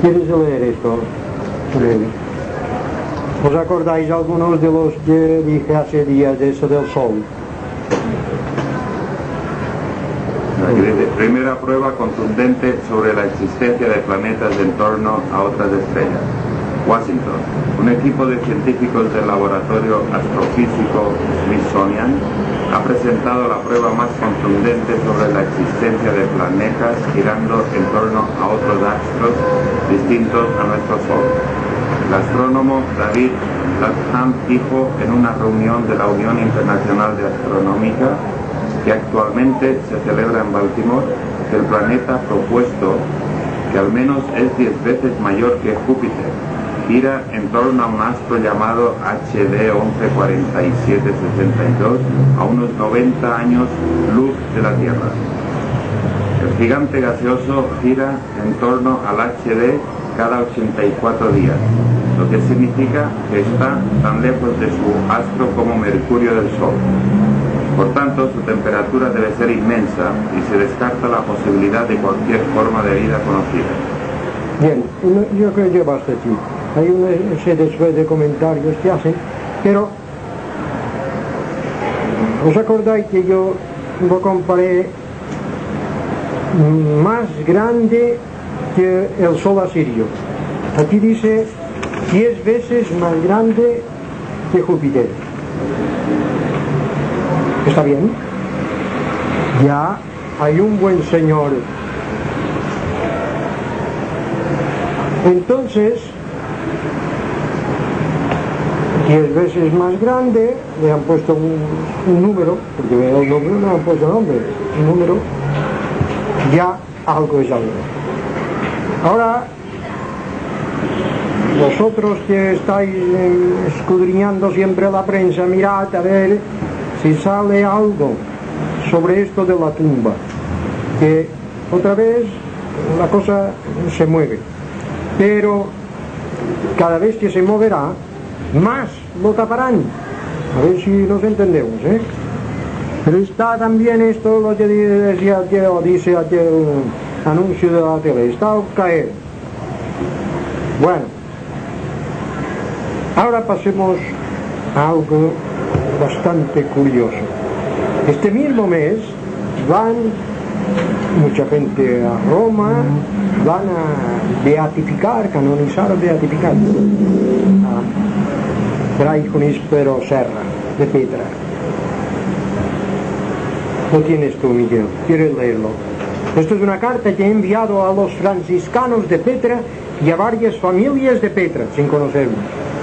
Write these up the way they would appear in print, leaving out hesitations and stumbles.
¿Quieres leer esto? ¿Os acordáis algunos de los que dije hace días de eso del Sol? Primera prueba contundente sobre la existencia de planetas en torno a otras estrellas. Washington. Un equipo de científicos del laboratorio astrofísico Smithsonian ha presentado la prueba más contundente sobre la existencia de planetas girando en torno a otros astros distintos a nuestro Sol. El astrónomo David Latham dijo en una reunión de la Unión Internacional de Astronómica, que actualmente se celebra en Baltimore, que el planeta propuesto, que al menos es 10 veces mayor que Júpiter, gira en torno a un astro llamado HD 114762 a unos 90 años luz de la Tierra. El gigante gaseoso gira en torno al HD cada 84 días, lo que significa que está tan lejos de su astro como Mercurio del Sol. Por tanto, su temperatura debe ser inmensa y se descarta la posibilidad de cualquier forma de vida conocida. Bien, yo creo que basta aquí. Hay una serie de comentarios que hacen, pero ¿os acordáis que yo lo comparé más grande que el Sol asirio? Aquí dice 10 veces más grande que Júpiter. ¿Está bien? Ya hay un buen señor. Entonces, 10 veces más grande, le han puesto un número, porque el nombre no le han puesto nombre, un número, ya algo es algo. Ahora, vosotros que estáis escudriñando siempre la prensa, mirad a ver si sale algo sobre esto de la tumba, que otra vez la cosa se mueve, pero cada vez que se moverá, más lo taparán. A ver si nos entendemos, ¿eh? Pero está también esto, lo que dice aquel anuncio de la tele, está a caer. Bueno, ahora pasemos a algo bastante curioso. Este mismo mes van mucha gente a Roma, van a beatificar, canonizar o beatificar a Fray Juníspero Serra de Petra. Lo tienes tú, Miguel, ¿quieres leerlo? Esto es una carta que he enviado a los franciscanos de Petra y a varias familias de Petra, sin conocerlos.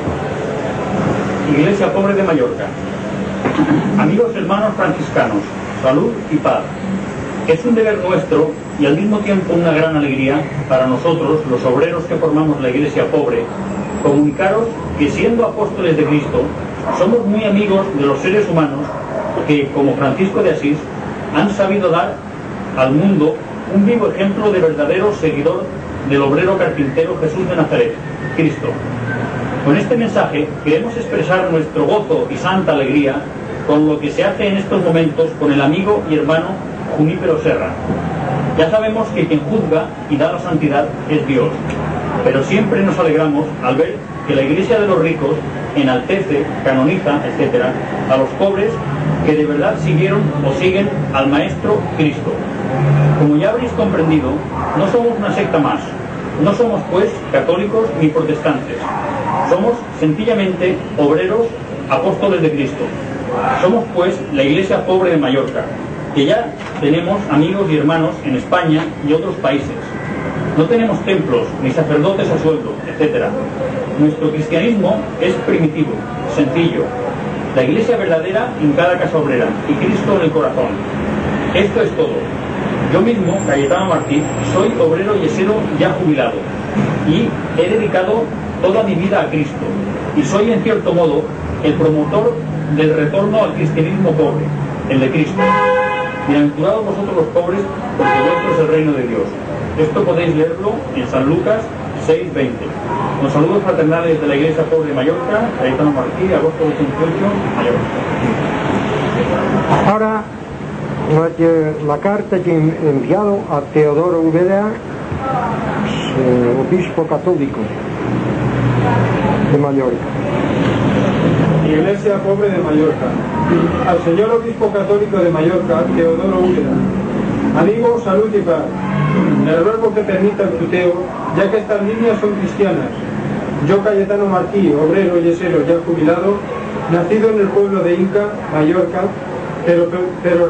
Iglesia Pobre de Mallorca. Amigos hermanos franciscanos, salud y paz. Es un deber nuestro y al mismo tiempo una gran alegría para nosotros, los obreros que formamos la Iglesia Pobre, comunicaros que siendo apóstoles de Cristo, somos muy amigos de los seres humanos que, como Francisco de Asís, han sabido dar al mundo un vivo ejemplo de verdadero seguidor del obrero carpintero Jesús de Nazaret, Cristo. Con este mensaje queremos expresar nuestro gozo y santa alegría con lo que se hace en estos momentos con el amigo y hermano Junípero Serra. Ya sabemos que quien juzga y da la santidad es Dios, pero siempre nos alegramos al ver que la Iglesia de los ricos enaltece, canoniza, etc., a los pobres que de verdad siguieron o siguen al Maestro Cristo. Como ya habréis comprendido, no somos una secta más, no somos pues católicos ni protestantes, somos sencillamente obreros apóstoles de Cristo. Somos pues la Iglesia Pobre de Mallorca, que ya tenemos amigos y hermanos en España y otros países. No tenemos templos, ni sacerdotes a sueldo, etc. Nuestro cristianismo es primitivo, sencillo. La Iglesia verdadera en cada casa obrera y Cristo en el corazón. Esto es todo. Yo mismo, Cayetano Martí, soy obrero yesero ya jubilado y he dedicado toda mi vida a Cristo y soy en cierto modo el promotor del retorno al cristianismo pobre, el de Cristo. Bienaventurados vosotros los pobres, porque vuestro es el reino de Dios. Esto podéis leerlo en San Lucas 6:20. Con saludos fraternales de la Iglesia Pobre de Mallorca, Cayetano Martí, agosto de 88, Mallorca. Ahora, la carta que he enviado a Teodoro Úbeda obispo católico de Mallorca. Iglesia Pobre de Mallorca. Al señor obispo católico de Mallorca, Teodoro Úbeda. Amigo, salud y paz. Le ruego que permita el tuteo, ya que estas líneas son cristianas. Yo, Cayetano Martí, obrero y yesero ya jubilado, nacido en el pueblo de Inca, Mallorca, pero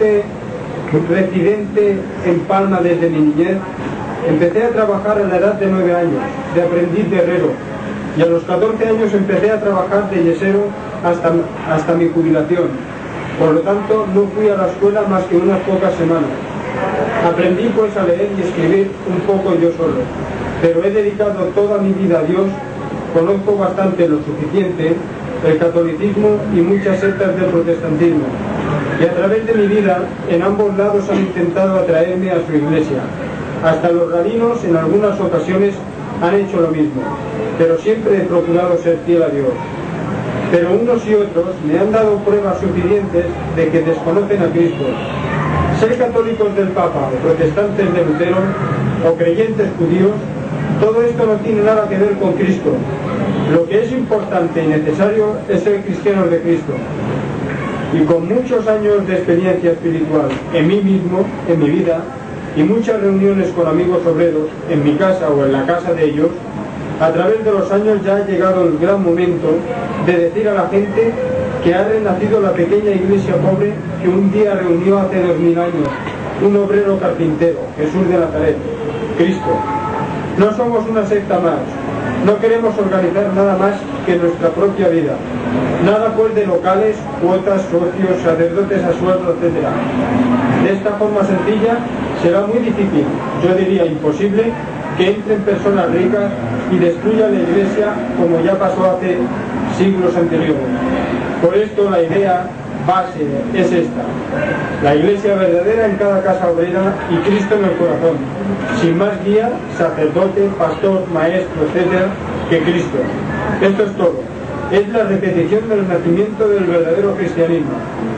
residente en Palma desde mi niñez, empecé a trabajar a la edad de 9 años, de aprendiz de herrero, y a los 14 años empecé a trabajar de yesero hasta mi jubilación. Por lo tanto, no fui a la escuela más que unas pocas semanas. Aprendí pues a leer y escribir un poco yo solo, pero he dedicado toda mi vida a Dios, conozco bastante lo suficiente, el catolicismo y muchas sectas del protestantismo, y a través de mi vida en ambos lados han intentado atraerme a su iglesia. Hasta los rabinos en algunas ocasiones han hecho lo mismo, pero siempre he procurado ser fiel a Dios. Pero unos y otros me han dado pruebas suficientes de que desconocen a Cristo. Ser católicos del Papa o protestantes de Lutero o creyentes judíos, todo esto no tiene nada que ver con Cristo. Lo que es importante y necesario es ser cristianos de Cristo. Y con muchos años de experiencia espiritual en mí mismo, en mi vida, y muchas reuniones con amigos obreros, en mi casa o en la casa de ellos, a través de los años ya ha llegado el gran momento de decir a la gente que ha renacido la pequeña iglesia pobre que un día reunió hace 2000 años un obrero carpintero, Jesús de Nazaret, Cristo. No somos una secta más, no queremos organizar nada más que nuestra propia vida, nada pues de locales, cuotas, socios, sacerdotes a sueldo, etc. De esta forma sencilla será muy difícil, yo diría imposible, que entren personas ricas y destruyan la iglesia como ya pasó hace siglos anteriores. Por esto la idea base es esta: la iglesia verdadera en cada casa obrera y Cristo en el corazón, sin más guía, sacerdote, pastor, maestro, etc. que Cristo. Esto es todo. Es la repetición del nacimiento del verdadero cristianismo.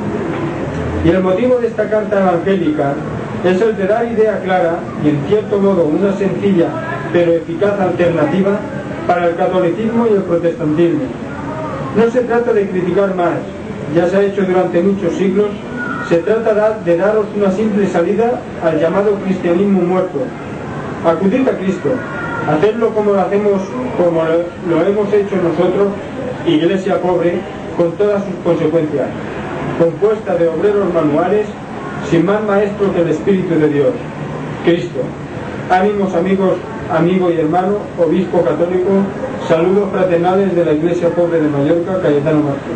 Y el motivo de esta carta evangélica es el de dar idea clara y en cierto modo una sencilla pero eficaz alternativa para el catolicismo y el protestantismo. No se trata de criticar más, ya se ha hecho durante muchos siglos, se trata de daros una simple salida al llamado cristianismo muerto. Acudid a Cristo, hacedlo como lo hemos hecho nosotros, iglesia pobre, con todas sus consecuencias, compuesta de obreros manuales, sin más maestro que el Espíritu de Dios, Cristo. Ánimos amigos, amigo y hermano, obispo católico, saludos fraternales de la Iglesia Pobre de Mallorca, Cayetano Martí.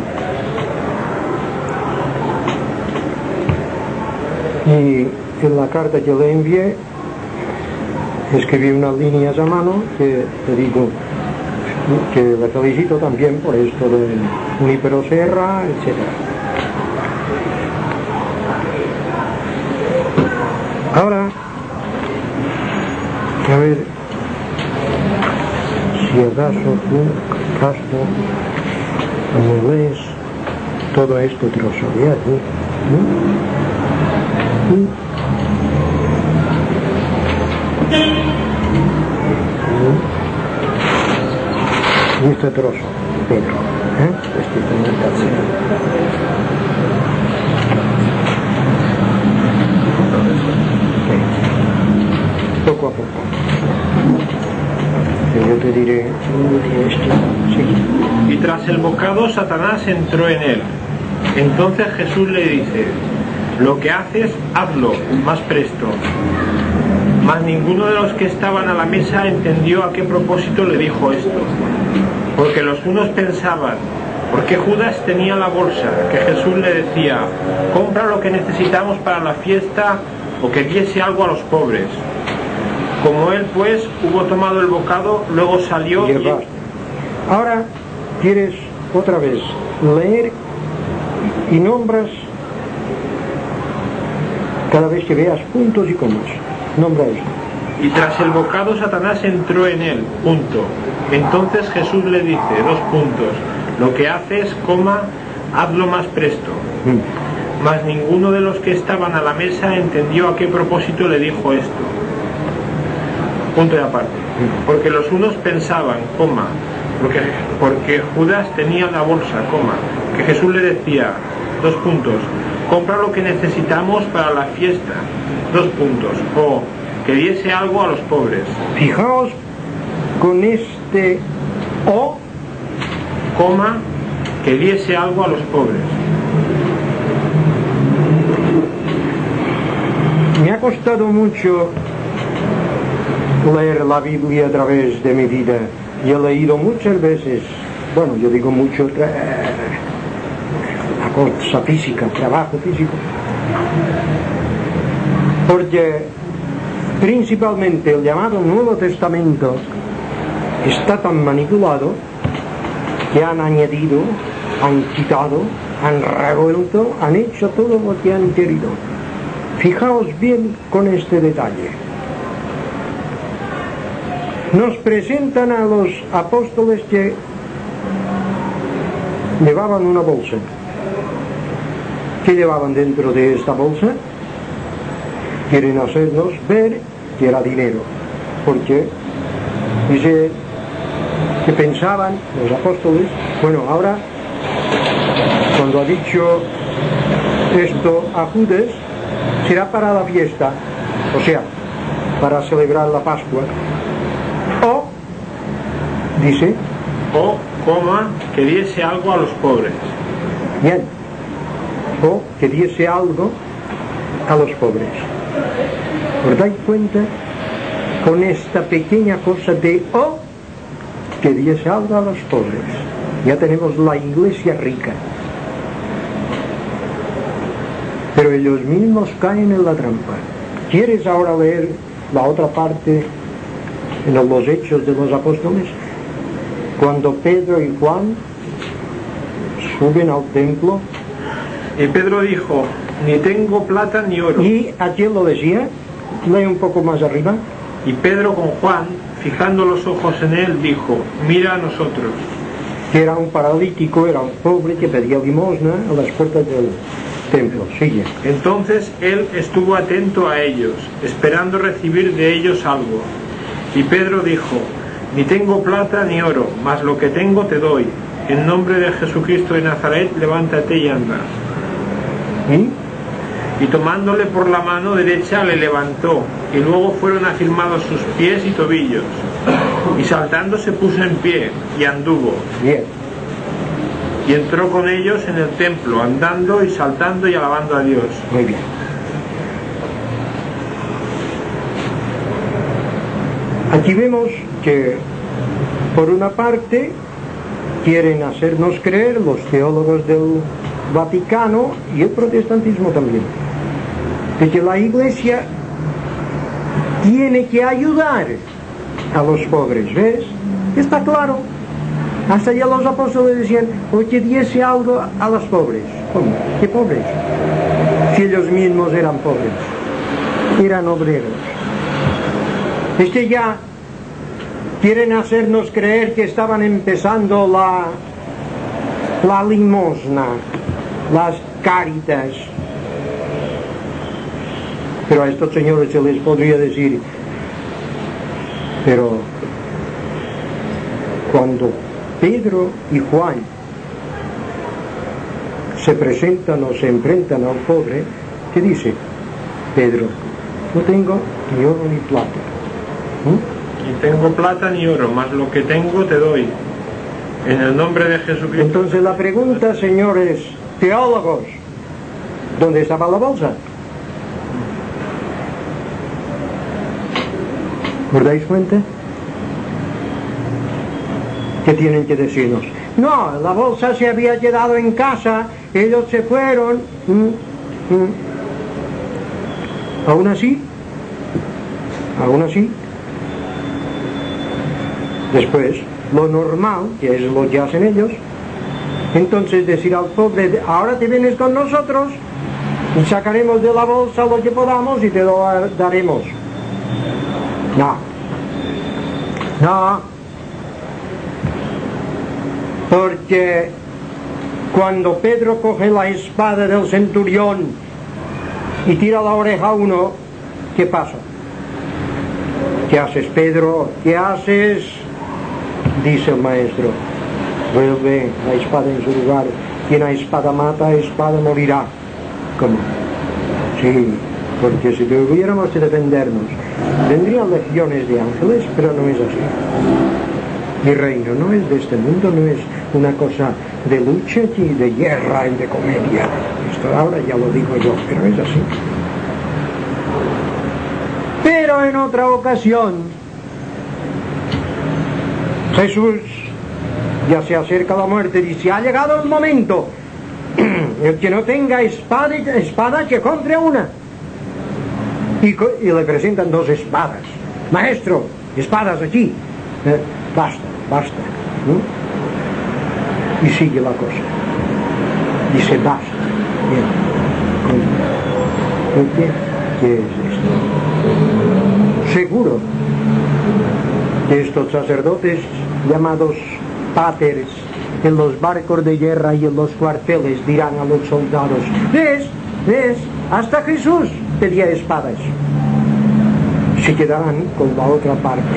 Y en la carta que le envié, escribí unas líneas a mano que te digo que le felicito también por esto de Junípero Serra, etc. Ahora, a ver si acaso tú, Castro, como lees todo esto trozo de aquí, y este trozo, Pedro, poco a poco. Yo te diré esto. Sí. Y tras el bocado Satanás entró en él. Entonces Jesús le dice: lo que haces, hazlo más presto. Mas ninguno de los que estaban a la mesa entendió a qué propósito le dijo esto. Porque los unos pensaban: ¿por qué Judas tenía la bolsa? Que Jesús le decía: compra lo que necesitamos para la fiesta, o que diese algo a los pobres. Como él pues hubo tomado el bocado, luego salió y... Ahora quieres otra vez leer y nombras cada vez que veas puntos y comas. Nombra esto. Y tras el bocado Satanás entró en él, punto. Entonces Jesús le dice, 2 puntos, lo que haces, coma, hazlo más presto. Mas ninguno de los que estaban a la mesa entendió a qué propósito le dijo esto. punto de aparte. Porque los unos pensaban, coma, porque Judas tenía la bolsa, coma, que Jesús le decía, 2 puntos, compra lo que necesitamos para la fiesta, 2 puntos, o que diese algo a los pobres. Fijaos con este o, coma, que diese algo a los pobres. Me ha costado mucho leer la Biblia a través de mi vida y he leído muchas veces, bueno, yo digo mucho, la cosa física, trabajo físico, porque principalmente el llamado Nuevo Testamento está tan manipulado que han añadido, han quitado, han revuelto, han hecho todo lo que han querido. Fijaos bien con este detalle. Nos presentan a los apóstoles que llevaban una bolsa. ¿Qué llevaban dentro de esta bolsa? Quieren hacernos ver que era dinero, porque dice que pensaban los apóstoles, bueno, ahora cuando ha dicho esto a Judas, será para la fiesta, o sea, para celebrar la Pascua, o dice, o, coma, que diese algo a los pobres. Bien, o que diese algo a los pobres. ¿Os dais cuenta con esta pequeña cosa de o que diese algo a los pobres? Ya tenemos la iglesia rica. Pero ellos mismos caen en la trampa. ¿Quieres ahora leer la otra parte en los Hechos de los Apóstoles? Cuando Pedro y Juan suben al templo. Y Pedro dijo, ni tengo plata ni oro. ¿Y a quién lo decía? Lee un poco más arriba. Y Pedro con Juan, fijando los ojos en él, dijo, mira a nosotros. Que era un paralítico, era un pobre que pedía limosna a las puertas del templo. Sigue. Entonces él estuvo atento a ellos, esperando recibir de ellos algo. Y Pedro dijo, ni tengo plata ni oro, mas lo que tengo te doy. En nombre de Jesucristo de Nazaret, levántate y anda. Y tomándole por la mano derecha le levantó, y luego fueron afirmados sus pies y tobillos. Y saltando se puso en pie, y anduvo. Bien. Y entró con ellos en el templo, andando y saltando y alabando a Dios. Muy bien. Aquí vemos que, por una parte, quieren hacernos creer los teólogos del Vaticano y el protestantismo también, de que la Iglesia tiene que ayudar a los pobres, ¿ves? Está claro. Hasta ya los apóstoles decían, o que diese algo a los pobres. ¿Cómo? ¿Qué pobres? Si ellos mismos eran pobres, eran obreros. Es que ya quieren hacernos creer que estaban empezando la limosna, las cáritas. Pero a estos señores se les podría decir, pero cuando Pedro y Juan se presentan o se enfrentan al pobre, ¿qué dice Pedro? No tengo ni oro ni plata. Ni tengo plata ni oro, mas lo que tengo te doy. En el nombre de Jesucristo. Entonces la pregunta, señores teólogos, ¿dónde estaba la bolsa? ¿Os dais cuenta? ¿Qué tienen que decirnos? No, la bolsa se había quedado en casa, ellos se fueron. ¿Aún así? Después, lo normal, que es lo que hacen ellos, entonces decir al pobre, ahora te vienes con nosotros y sacaremos de la bolsa lo que podamos y te lo daremos. No, porque cuando Pedro coge la espada del centurión y tira la oreja a uno, ¿qué pasa? ¿Qué haces, Pedro? ¿Qué haces? Dice el maestro. Vuelve la espada en su lugar. Quien a espada mata, a espada morirá. ¿Cómo? Sí, porque si tuviéramos que defendernos, vendrían legiones de ángeles, pero no es así. Mi reino no es de este mundo, no es una cosa de lucha y de guerra y de comedia. Esto ahora ya lo digo yo, pero es así. Pero en otra ocasión, Jesús ya se acerca a la muerte, dice, ha llegado el momento, el que no tenga espada que compre una. Y le presentan 2 espadas. Maestro, espadas aquí. Basta. ¿No? Y sigue la cosa. Dice, basta. Bien. ¿Qué es esto? Seguro que estos sacerdotes llamados paters en los barcos de guerra y en los cuarteles dirán a los soldados, ¿ves? Hasta Jesús pedía espadas. Se quedarán con la otra parte.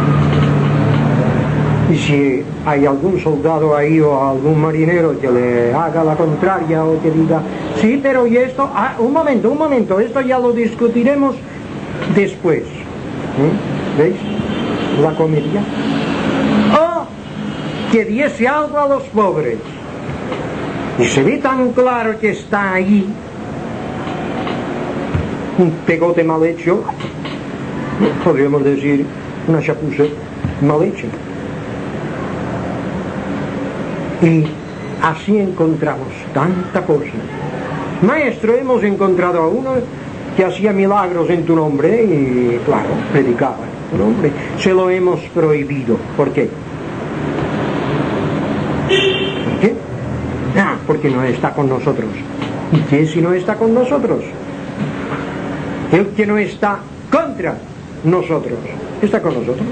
Y si hay algún soldado ahí o algún marinero que le haga la contraria o que diga, sí, pero ¿y esto? Un momento, esto ya lo discutiremos después. ¿Veis? La comedia. O que diese algo a los pobres. Y se ve tan claro que está ahí un pegote mal hecho, podríamos decir una chapuza mal hecha. Y así encontramos tanta cosa. Maestro, hemos encontrado a uno que hacía milagros en tu nombre y, claro, predicaba en tu nombre. Se lo hemos prohibido. ¿Por qué? ¿Por qué? Porque no está con nosotros. ¿Y qué si no está con nosotros? El que no está contra nosotros, está con nosotros.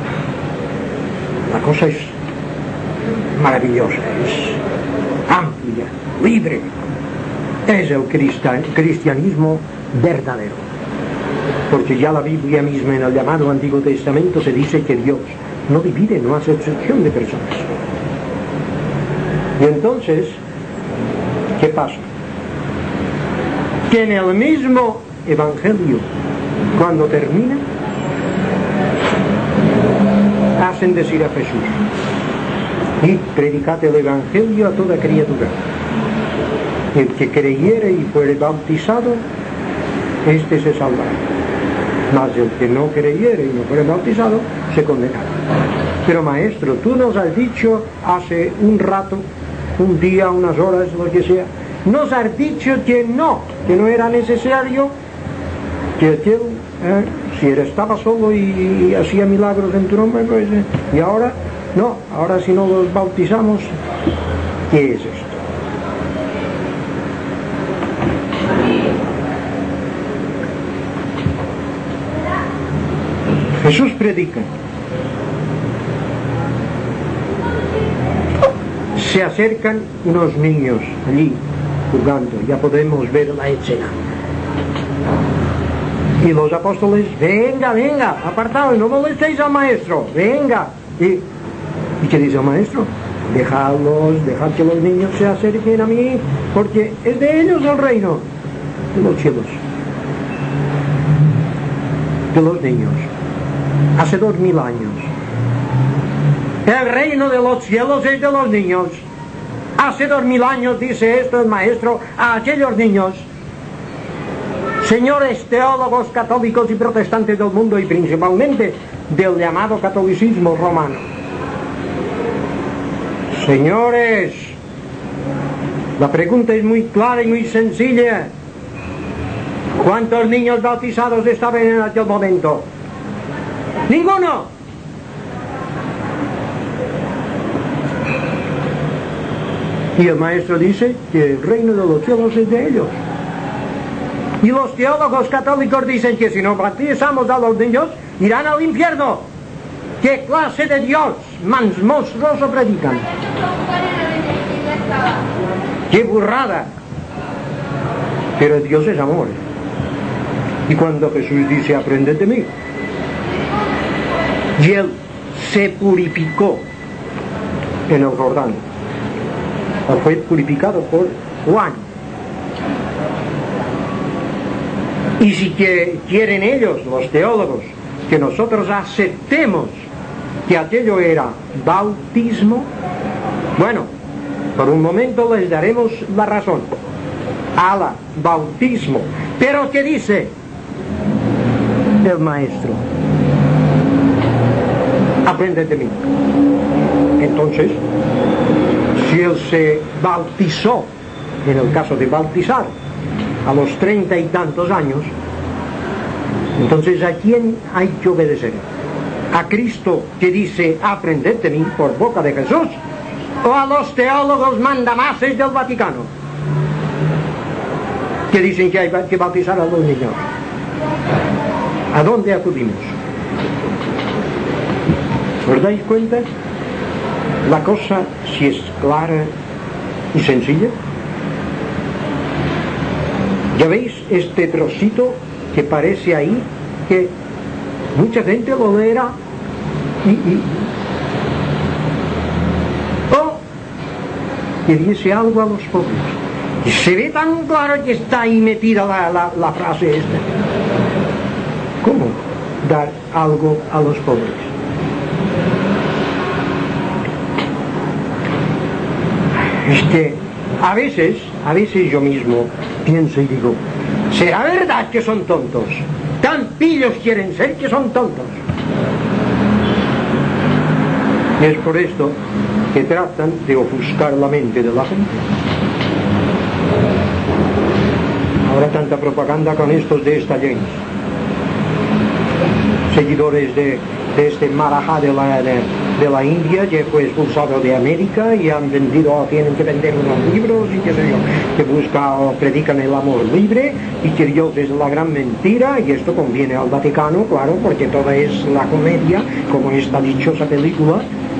La cosa es maravillosa, es amplia, libre. Es el cristianismo verdadero. Porque ya la Biblia misma en el llamado Antiguo Testamento se dice que Dios no divide, no hace excepción de personas. Y entonces, ¿qué pasa? Que en el mismo Evangelio, cuando termina, hacen decir a Jesús, y predicad el Evangelio a toda criatura. El que creyere y fuere bautizado, este se salvará. Mas el que no creyere y no fuere bautizado, se condenará. Pero maestro, tú nos has dicho hace un rato, un día, unas horas, lo que sea, nos has dicho que no era necesario que aquel, si estaba solo y hacía milagros en tu nombre, pues, y ahora, no, ahora si no los bautizamos, ¿qué es esto? Jesús predica. Se acercan unos niños allí jugando, ya podemos ver la escena. Y los apóstoles, venga, apartaos, no molestéis al maestro, venga. ¿Y qué dice el maestro? Dejad que los niños se acerquen a mí, porque es de ellos el reino de los cielos. De los niños. Hace 2000 años. El reino de los cielos es de los niños. Hace 2000 años dice esto el maestro a aquellos niños. Señores teólogos católicos y protestantes del mundo y principalmente del llamado catolicismo romano. Señores, la pregunta es muy clara y muy sencilla. ¿Cuántos niños bautizados estaban en aquel momento? ¡Ninguno! Y el maestro dice que el reino de los cielos es de ellos. Y los teólogos católicos dicen que si no bautizamos a los niños, irán al infierno. ¿Qué clase de Dios más monstruoso predican? ¡Qué burrada! Pero Dios es amor. Y cuando Jesús dice, aprended de mí, y él se purificó en el Jordán, o fue purificado por Juan. Y si quieren ellos, los teólogos, que nosotros aceptemos que aquello era bautismo, bueno, por un momento les daremos la razón. Ala, bautismo. Pero ¿qué dice el maestro? Aprende de mí. Entonces, si él se bautizó, en el caso de bautizar, a los 30 y tantos años, entonces ¿a quién hay que obedecer? ¿A Cristo que dice aprended de mí por boca de Jesús? ¿O a los teólogos mandamases del Vaticano que dicen que hay que bautizar a los niños? ¿A dónde acudimos? ¿Os dais cuenta? La cosa si es clara y sencilla. ¿Ya veis este trocito que parece ahí que mucha gente lo leerá o que dice algo a los pobres? Y se ve tan claro que está ahí metida la frase esta. ¿Cómo dar algo a los pobres? Es que a veces yo mismo pienso y digo, ¿será verdad que son tontos? Tan pillos quieren ser que son tontos. Y es por esto que tratan de ofuscar la mente de la gente. Ahora tanta propaganda con estos de esta James, seguidores de este Marajá de la India, que fue expulsado de América y han vendido, tienen que vender unos libros y qué sé yo, que busca o predican el amor libre y que Dios es la gran mentira, y esto conviene al Vaticano, claro, porque toda es la comedia, como esta dichosa película.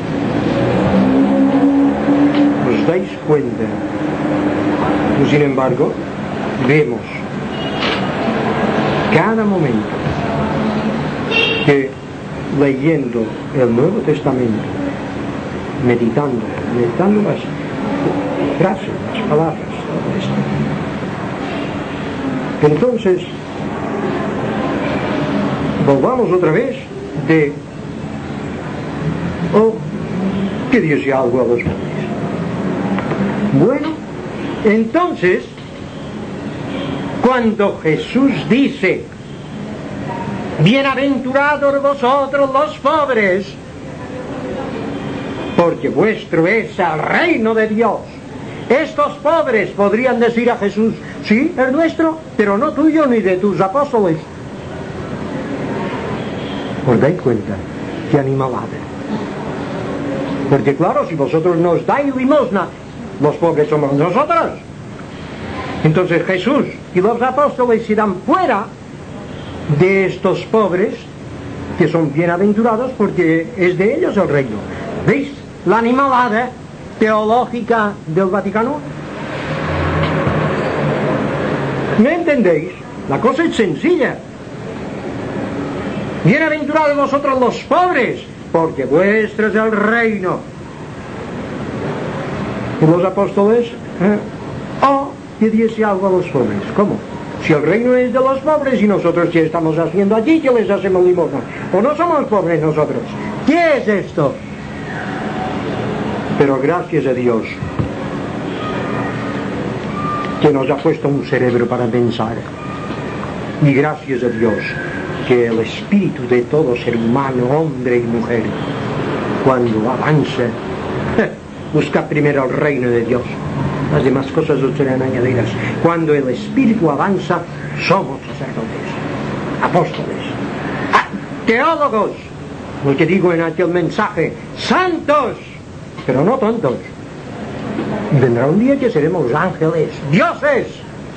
¿Os dais cuenta? Y sin embargo, vemos cada momento que leyendo el Nuevo Testamento, meditando las frases, las palabras, todo esto. Entonces, volvamos otra vez de que dice algo a los hombres. Bueno, entonces, cuando Jesús dice, bienaventurados vosotros los pobres, porque vuestro es el reino de Dios. Estos pobres podrían decir a Jesús, sí, es nuestro, pero no tuyo ni de tus apóstoles. ¿Os dais cuenta? Qué animalada. Porque claro, si vosotros nos dais limosna, los pobres somos nosotros. Entonces Jesús y los apóstoles se dan fuera de estos pobres, que son bienaventurados porque es de ellos el reino. ¿Veis la animalada teológica del Vaticano? ¿Me entendéis? La cosa es sencilla. Bienaventurados vosotros los pobres, porque vuestro es el reino. Y los apóstoles, que diese algo a los pobres. ¿Cómo? Si el reino es de los pobres y nosotros ¿qué estamos haciendo allí? ¿Qué les hacemos limosna? ¿O no somos pobres nosotros? ¿Qué es esto? Pero gracias a Dios que nos ha puesto un cerebro para pensar, y gracias a Dios que el espíritu de todo ser humano, hombre y mujer, cuando avanza, busca primero el reino de Dios, las demás cosas os serán añadidas. Cuando el espíritu avanza, somos sacerdotes, apóstoles, teólogos, lo que digo en aquel mensaje, santos, pero no tontos. Y vendrá un día que seremos ángeles, dioses.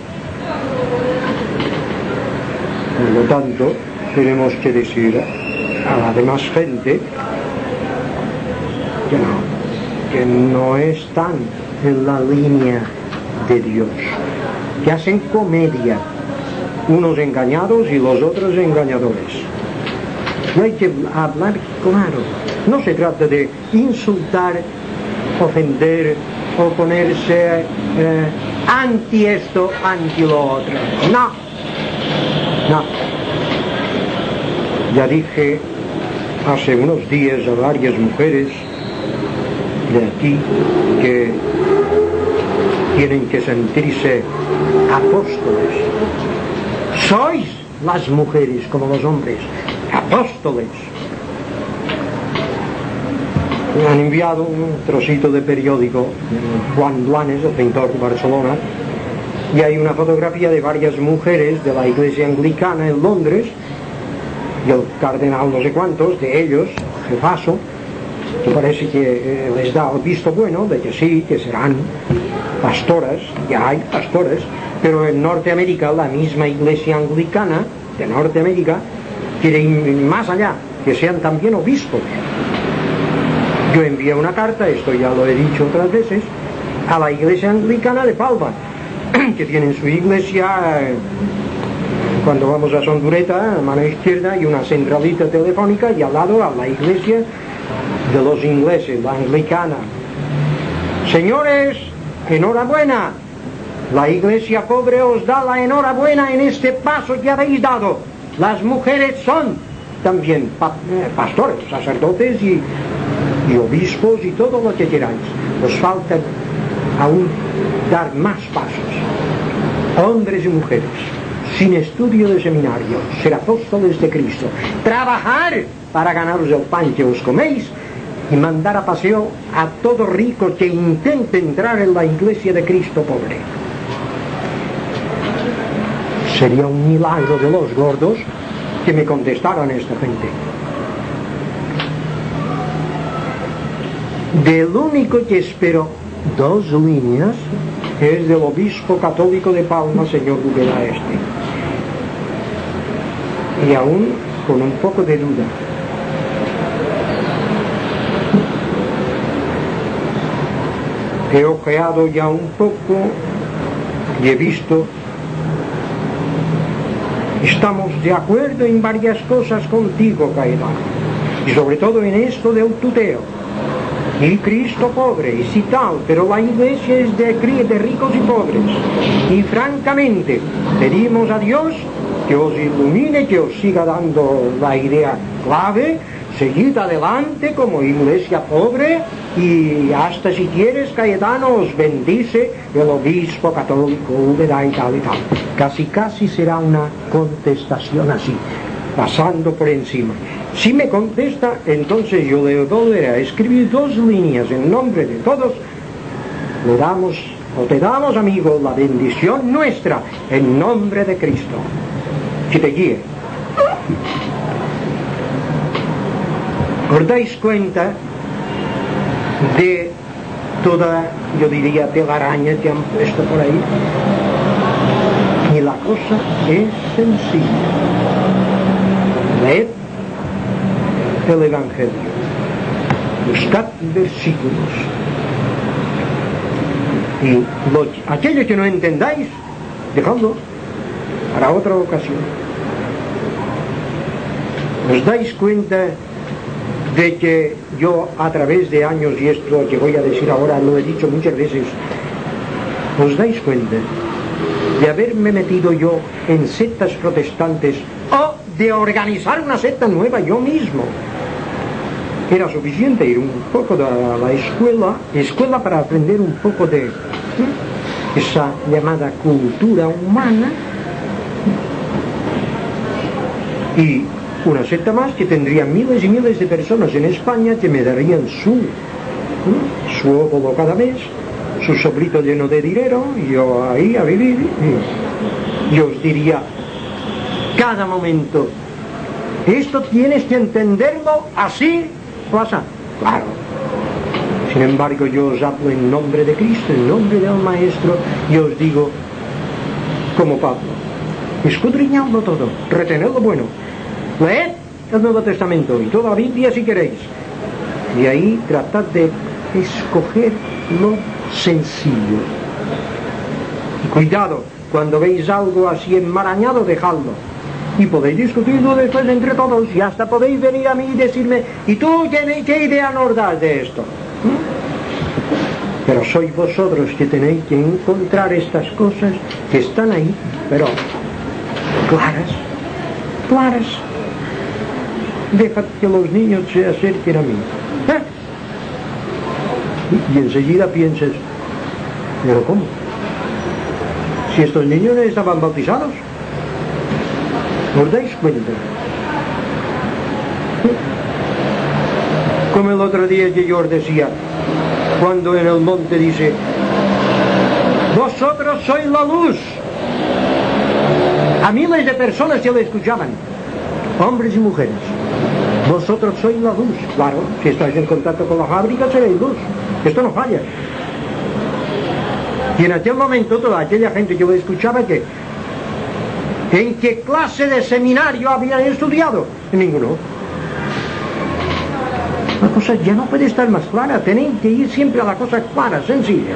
Por lo tanto, tenemos que decir a la demás gente que no están en la línea de Dios, que hacen comedia, unos engañados y los otros engañadores. No hay que hablar claro. No se trata de insultar, ofender o ponerse anti esto, anti lo otro. No. No. Ya dije hace unos días a varias mujeres de aquí que tienen que sentirse apóstoles. Sois las mujeres como los hombres, apóstoles. Me han enviado un trocito de periódico, Juan Blanes, el pintor de Barcelona, y hay una fotografía de varias mujeres de la iglesia anglicana en Londres, y el cardenal no sé cuántos de ellos, jefazo, que parece que les da el visto bueno de que sí, que serán pastoras, ya hay pastoras, pero en Norteamérica la misma iglesia anglicana de Norteamérica quiere ir más allá, que sean también obispos. Yo envié una carta, esto ya lo he dicho otras veces, a la iglesia anglicana de Palma, que tienen su iglesia, cuando vamos a Sondureta, a mano izquierda, y una centralita telefónica, y al lado a la iglesia de los ingleses, la anglicana. Señores, enhorabuena, la iglesia pobre os da la enhorabuena en este paso que habéis dado. Las mujeres son también pastores, sacerdotes y obispos y todo lo que queráis. Os falta aún dar más pasos. Hombres y mujeres, sin estudio de seminario, ser apóstoles de Cristo, trabajar para ganaros el pan que os coméis y mandar a paseo a todo rico que intente entrar en la iglesia de Cristo pobre. Sería un milagro de los gordos que me contestaran esta gente. Del único que espero 2 líneas es del obispo católico de Palma, señor Ubeda Este. Y aún con un poco de duda. He ojeado ya un poco y he visto. Estamos de acuerdo en varias cosas contigo, Cayetano, y sobre todo en esto del tuteo y Cristo pobre y si tal, pero la iglesia es de ricos y pobres, y francamente pedimos a Dios que os ilumine, que os siga dando la idea clave. Seguid adelante como iglesia pobre, y hasta si quieres, Cayetano, os bendice el obispo católico Úbeda y tal y tal. Casi será una contestación así, pasando por encima. Si me contesta, entonces yo le volveré a escribir 2 líneas en nombre de todos. Le damos, o te damos, amigo, la bendición nuestra en nombre de Cristo. Que te guíe. ¿Os dais cuenta de toda, yo diría, telaraña que han puesto por ahí? Y la cosa es sencilla. Leed el Evangelio, buscad versículos, y aquello que no entendáis, dejadlo para otra ocasión. ¿Os dais cuenta de que yo, a través de años, y esto que voy a decir ahora lo he dicho muchas veces, os dais cuenta de haberme metido yo en sectas protestantes o de organizar una secta nueva yo mismo? Era suficiente ir un poco a la escuela para aprender un poco de esa llamada cultura humana, y una secta más que tendría miles y miles de personas en España que me darían su óvulo cada mes, su sobrito lleno de dinero, y yo ahí a vivir, y yo os diría cada momento, esto tienes que entenderlo así o así. Claro. Sin embargo, yo os hablo en nombre de Cristo, en nombre del Maestro, y os digo, como Pablo, escudriñadlo todo, retened lo bueno, leed el Nuevo Testamento y toda la Biblia si queréis, y ahí tratad de escoger lo sencillo. Y cuidado, cuando veis algo así enmarañado, dejadlo. Y podéis discutirlo después entre todos, y hasta podéis venir a mí y decirme, ¿y tú qué idea nos das de esto? Pero sois vosotros que tenéis que encontrar estas cosas que están ahí, pero claras. Dejad que los niños se acerquen a mí. Y enseguida piensas, ¿pero cómo? Si estos niños no estaban bautizados. ¿Os dais cuenta? Como el otro día que yo os decía, cuando en el monte dice, vosotros sois la luz. A miles de personas que le escuchaban, hombres y mujeres. Vosotros sois la luz. Claro, si estáis en contacto con la fábrica seréis luz. Esto no falla. Y en aquel momento toda aquella gente que lo escuchaba, ¿qué? ¿En qué clase de seminario habían estudiado? En ninguno. La cosa ya no puede estar más clara. Tenéis que ir siempre a la cosa clara, sencilla.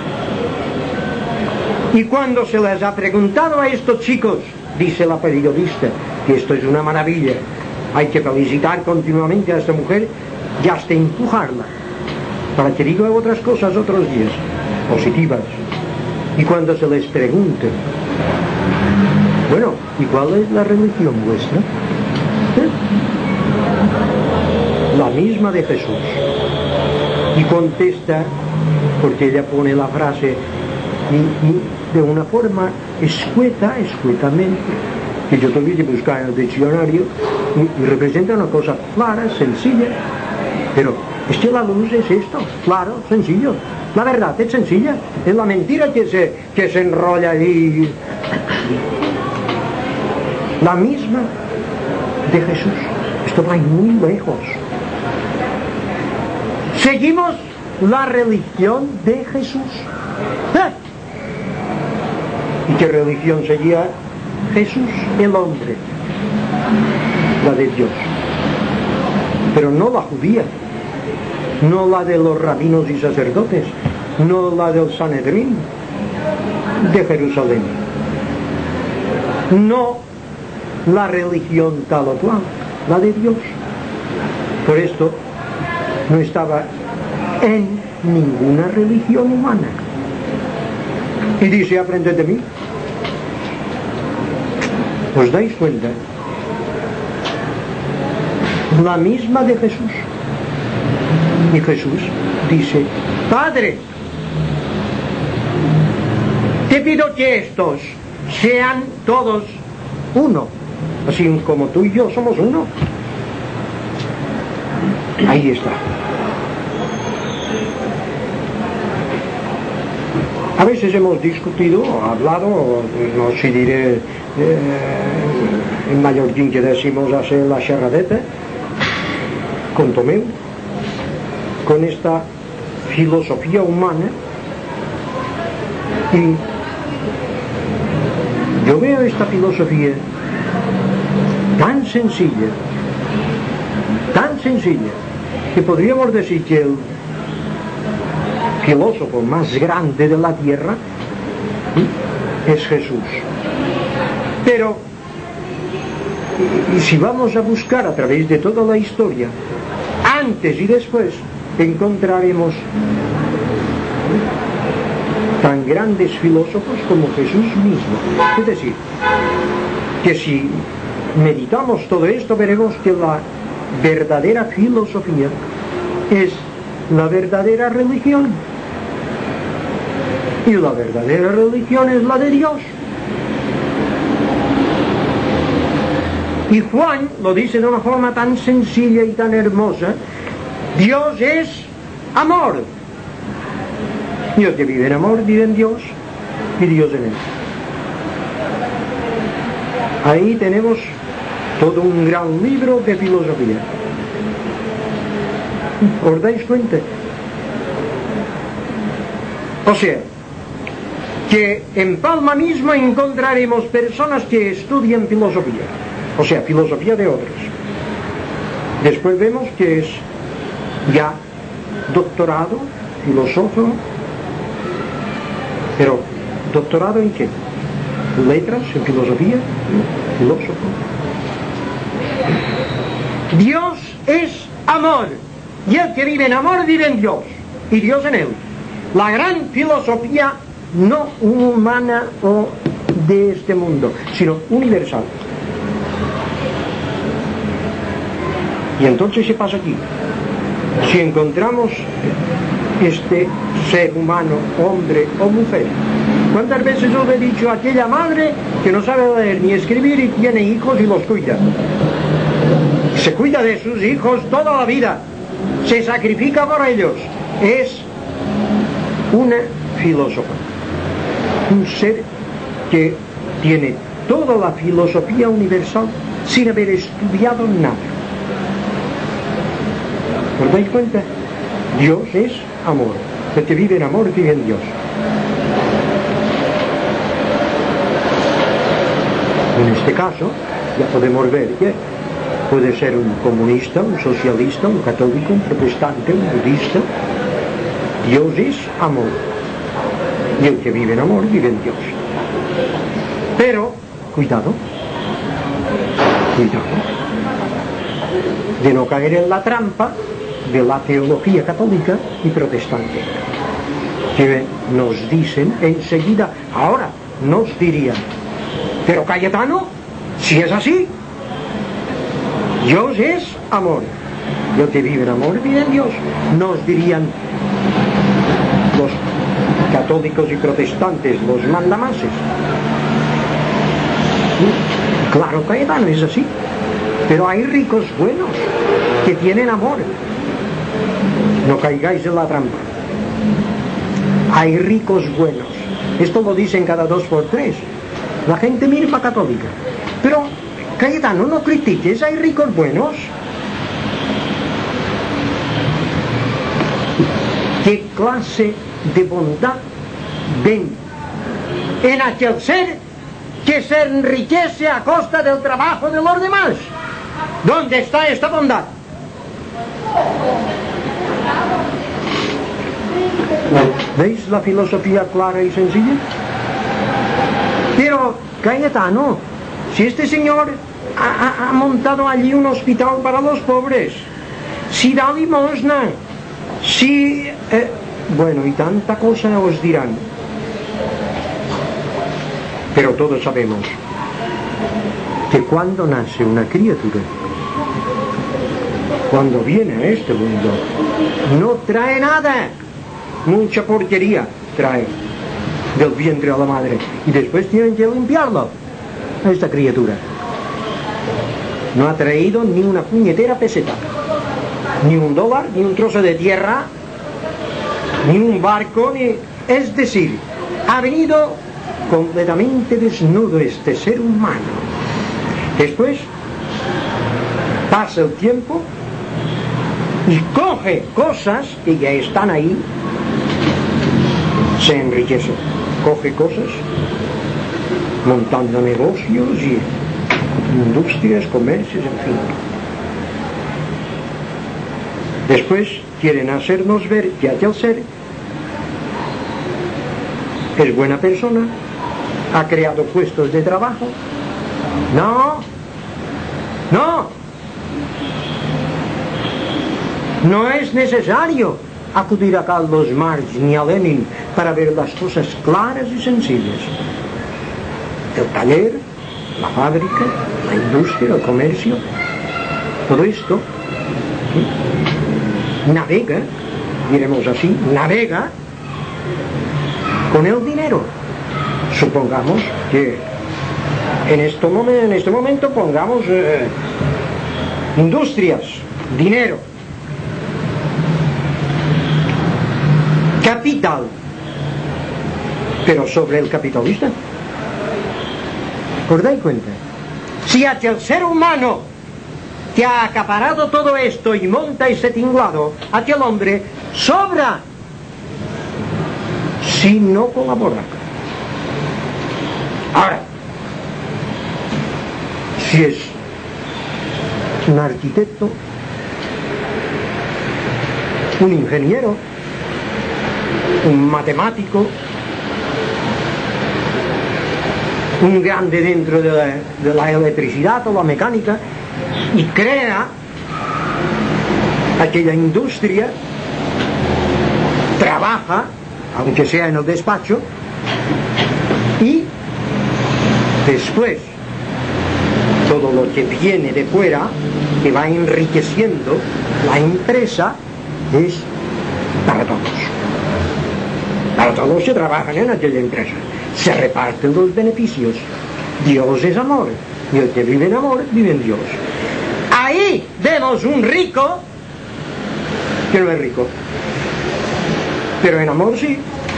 Y cuando se les ha preguntado a estos chicos, dice la periodista, que esto es una maravilla, hay que felicitar continuamente a esta mujer y hasta empujarla, para que diga otras cosas otros días, positivas. Y cuando se les pregunte, bueno, ¿y cuál es la religión vuestra? La misma de Jesús. Y contesta, porque ella pone la frase y de una forma escuetamente, que yo tuve que buscar en el diccionario, y representa una cosa clara, sencilla, pero es que la luz es esto, claro, sencillo. La verdad es sencilla, es la mentira que se enrolla ahí. La misma de Jesús. Esto va muy lejos. Seguimos la religión de Jesús. ¿Y qué religión seguía Jesús? El hombre. La de Dios. Pero no la judía. No la de los rabinos y sacerdotes. No la del Sanedrín de Jerusalén. No la religión tal o cual, la de Dios. Por esto no estaba en ninguna religión humana. Y dice, aprended de mí. ¿Os dais cuenta? La misma de Jesús. Y Jesús dice, Padre, te pido que estos sean todos uno, así como tú y yo somos uno. Ahí está. A veces hemos discutido, hablado, no sé diré en mallorquín que decimos hacer la xerradeta, con Tomeu, con esta filosofía humana, y yo veo esta filosofía tan sencilla, que podríamos decir que el filósofo más grande de la tierra es Jesús. Pero, y si vamos a buscar a través de toda la historia, antes y después, encontraremos tan grandes filósofos como Jesús mismo. Es decir, que si meditamos todo esto, veremos que la verdadera filosofía es la verdadera religión. Y la verdadera religión es la de Dios. Y Juan lo dice de una forma tan sencilla y tan hermosa: Dios es amor. Y el que vive en amor vive en Dios y Dios en él. Ahí tenemos todo un gran libro de filosofía. ¿Os dais cuenta? O sea, que en Palma mismo encontraremos personas que estudian filosofía, o sea, filosofía de otros. Después vemos que es ya doctorado, filósofo, pero ¿doctorado en qué? ¿Letras? ¿En filosofía? filósofo. Dios es amor, y el que vive en amor vive en Dios, y Dios en él. La gran filosofía no humana o de este mundo, sino universal. Y entonces, ¿qué pasa aquí? Si encontramos este ser humano, hombre o mujer, ¿cuántas veces os he dicho a aquella madre que no sabe leer ni escribir y tiene hijos y los cuida? Se cuida de sus hijos toda la vida, se sacrifica por ellos. Es una filósofa, un ser que tiene toda la filosofía universal sin haber estudiado nada. ¿Os dais cuenta? Dios es amor. El que vive en amor vive en Dios. En este caso, ya podemos ver que puede ser un comunista, un socialista, un católico, un protestante, un budista. Dios es amor. Y el que vive en amor vive en Dios. Pero, cuidado de no caer en la trampa de la teología católica y protestante, que nos dicen enseguida, ahora nos dirían, pero Cayetano, si es así, Dios es amor, y el que vive en amor vive en Dios. Nos dirían los católicos y protestantes, los mandamases. Claro, Cayetano, es así, pero hay ricos buenos que tienen amor. No caigáis en la trampa. Hay ricos buenos. Esto lo dicen cada 2 por 3 la gente misma católica. Pero, Cayetano, no critiques, hay ricos buenos. ¿Qué clase de bondad ven en aquel ser que se enriquece a costa del trabajo de los demás? ¿Dónde está esta bondad? ¿Veis la filosofía clara y sencilla? Pero, Cayetano, si este señor ha montado allí un hospital para los pobres, si da limosna, si... bueno, y tanta cosa os dirán. Pero todos sabemos que cuando nace una criatura, cuando viene a este mundo, no trae nada, mucha porquería trae del vientre a la madre, y después tienen que limpiarlo a esta criatura. No ha traído ni una puñetera peseta, ni un dólar, ni un trozo de tierra, ni un barco, ni... es decir, ha venido completamente desnudo este ser humano. Después pasa el tiempo y coge cosas que ya están ahí, se enriquece, coge cosas, montando negocios y industrias, comercios, en fin. Después quieren hacernos ver que aquel ser es buena persona, ha creado puestos de trabajo. No es necesario acudir a Carlos Marx ni a Lenin para ver las cosas claras y sencillas. El taller, la fábrica, la industria, el comercio, todo esto navega, diremos así, navega con el dinero. Supongamos que en este momento pongamos industrias, dinero, capital, pero sobre el capitalista. ¿Os dais cuenta? Si hacia el ser humano que ha acaparado todo esto y monta ese tinglado, hacia el hombre sobra si no colabora. Ahora, si es un arquitecto, un ingeniero, un matemático, un grande dentro de la electricidad o la mecánica y crea aquella industria, trabaja, aunque sea en el despacho, y después todo lo que viene de fuera, que va enriqueciendo la empresa, es para todos. Para todos que trabajan en aquella empresa. Se reparten los beneficios. Dios es amor. Y el que vive en amor, vive en Dios. Ahí vemos un rico que no es rico. Pero en amor sí.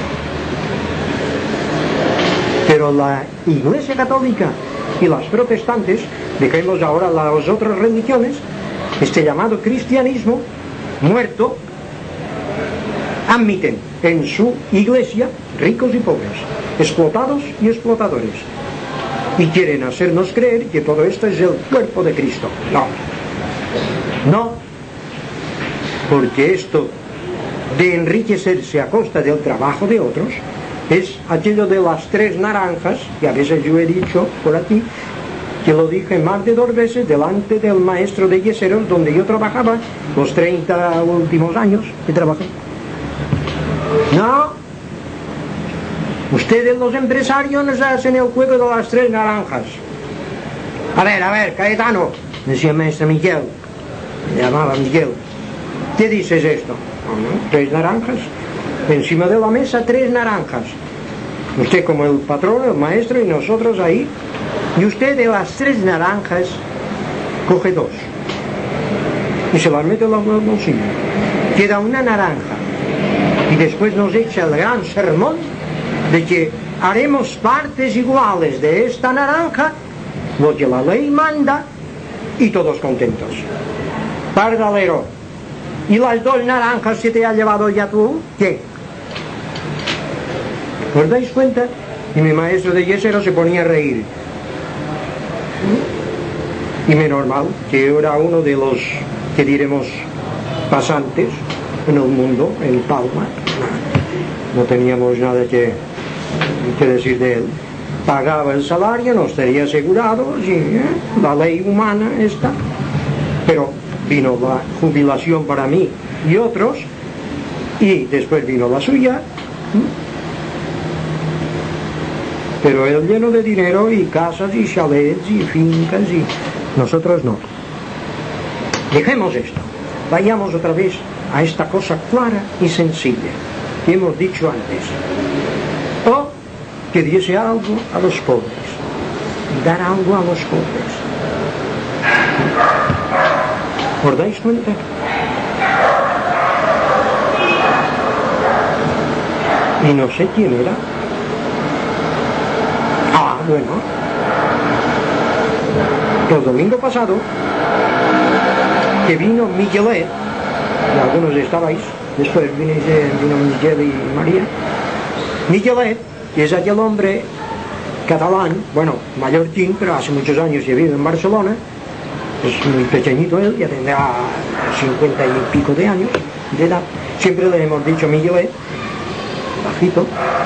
Pero la Iglesia Católica y las protestantes, dejemos ahora las otras religiones, este llamado cristianismo muerto, admiten en su iglesia ricos y pobres, explotados y explotadores, y quieren hacernos creer que todo esto es el cuerpo de Cristo. No, porque esto de enriquecerse a costa del trabajo de otros es aquello de las 3 naranjas, que a veces yo he dicho por aquí, que lo dije más de 2 veces delante del maestro de yeseros donde yo trabajaba los 30 últimos años que trabajé. No, ustedes los empresarios nos hacen el juego de las 3 naranjas. A ver, Caetano, decía el maestro Miguel, me llamaba Miguel, ¿qué dices esto? 3 naranjas, encima de la mesa 3 naranjas. Usted como el patrón, el maestro, y nosotros ahí, y usted de las 3 naranjas coge 2 y se las mete en el bolsillo, queda una naranja, y después nos echa el gran sermón de que haremos partes iguales de esta naranja, lo que la ley manda, y todos contentos. Pardalero, ¿y las 2 naranjas que te ha llevado ya tú? ¿Qué? ¿Os dais cuenta? Y mi maestro de yesero se ponía a reír. Y menos mal que era uno de los, que diremos, pasantes en el mundo, en Palma. No teníamos nada que decir de él. Pagaba el salario, nos tenía asegurados, y la ley humana está. Pero vino la jubilación para mí y otros, y después vino la suya. Pero él lleno de dinero y casas y chalets y fincas, y nosotros no. Dejemos esto, vayamos otra vez a esta cosa clara y sencilla que hemos dicho antes. O que diese algo a los pobres, dar algo a los pobres. ¿Os dais cuenta? Y no sé quién era. Bueno, el domingo pasado, que vino Miguelet, y algunos estabais, después vino Miguel y María. Miguelet, que es aquel hombre catalán, bueno, mallorquín, pero hace muchos años que vive en Barcelona, es muy pequeñito él, ya tendrá 50 y pico de años de edad. Siempre le hemos dicho Miguelet, bajito.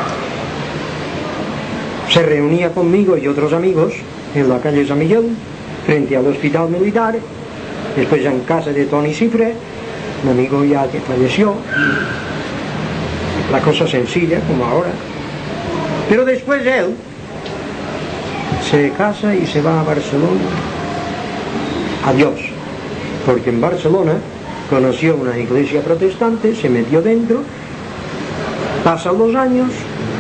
Se reunía conmigo y otros amigos en la calle San Miguel, frente al hospital militar, después en casa de Tony Cifre, un amigo ya que falleció, la cosa sencilla como ahora. Pero después él se casa y se va a Barcelona. Adiós, porque en Barcelona conoció una iglesia protestante, se metió dentro, pasan los años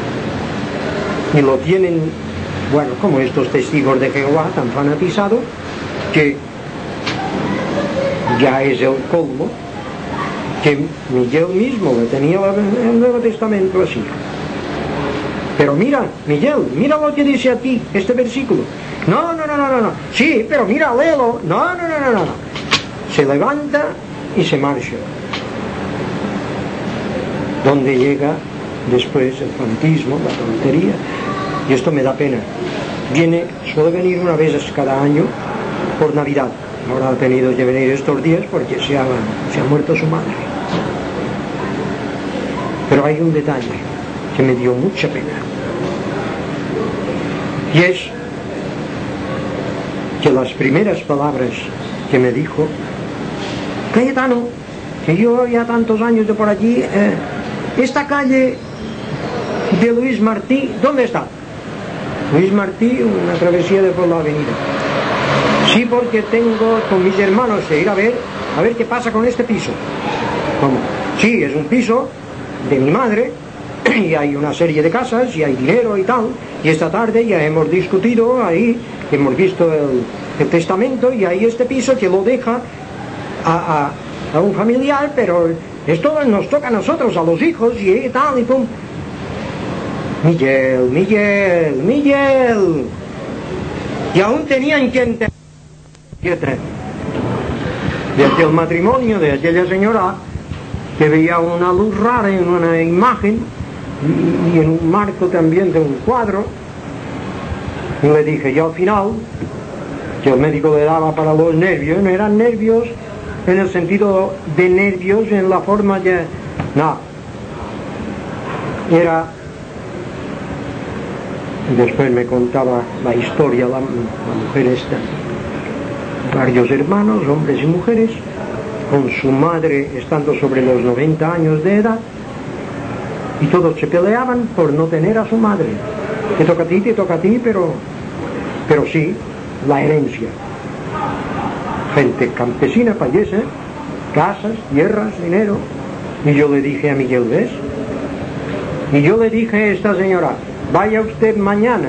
y lo tienen, bueno, como estos testigos de Jehová tan fanatizados, que ya es el colmo, que Miguel mismo le tenía el Nuevo Testamento así. Pero mira, Miguel, mira lo que dice aquí este versículo. No, sí, pero mira, léelo. No. Se levanta y se marcha. ¿Dónde llega después el fanatismo, la tontería? Y esto me da pena. Suele venir una vez cada año por Navidad. Ahora ha tenido que venir estos días porque se ha muerto su madre. Pero hay un detalle que me dio mucha pena. Y es que las primeras palabras que me dijo: Cayetano, que yo ya tantos años de por allí, esta calle de Luis Martí, ¿dónde está? Luis Martí, una travesía de por la avenida. Sí, porque tengo con mis hermanos que ir a ver qué pasa con este piso. ¿Cómo? Sí, es un piso de mi madre, y hay una serie de casas, y hay dinero y tal, y esta tarde ya hemos discutido ahí, hemos visto el testamento, y hay este piso que lo deja a un familiar, pero esto nos toca a nosotros, a los hijos, y tal, y pum. Miguel, y aún tenían que entender de aquel matrimonio, de aquella señora que veía una luz rara en una imagen y en un marco también de un cuadro, y le dije yo al final que el médico le daba para los nervios, no eran nervios en el sentido de nervios en la forma de... no, era... Después me contaba la historia la mujer esta, varios hermanos, hombres y mujeres, con su madre estando sobre los 90 años de edad, y todos se peleaban por no tener a su madre. Te toca a ti, pero sí, la herencia. Gente campesina, payesa, casas, tierras, dinero. Y yo le dije a Miguel, ¿ves? Y yo le dije a esta señora: vaya usted mañana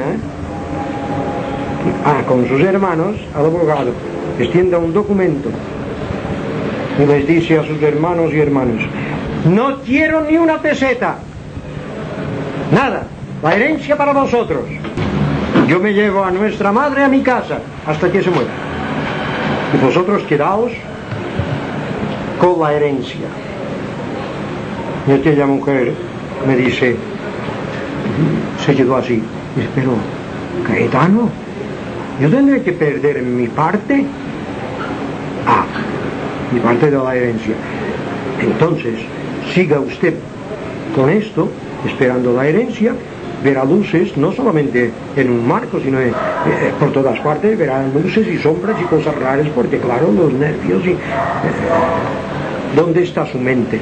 con sus hermanos al abogado, extienda un documento y les dice a sus hermanos y hermanas: no quiero ni una peseta, nada, la herencia para vosotros. Yo me llevo a nuestra madre a mi casa hasta que se muera, y vosotros quedaos con la herencia. Y aquella mujer me dice, se quedó así, dice: pero Cayetano, yo tendré que perder mi parte. Mi parte de la herencia. Entonces siga usted con esto, esperando la herencia, verá luces no solamente en un marco, sino por todas partes, verá luces y sombras y cosas raras, porque claro, los nervios y... ¿dónde está su mente?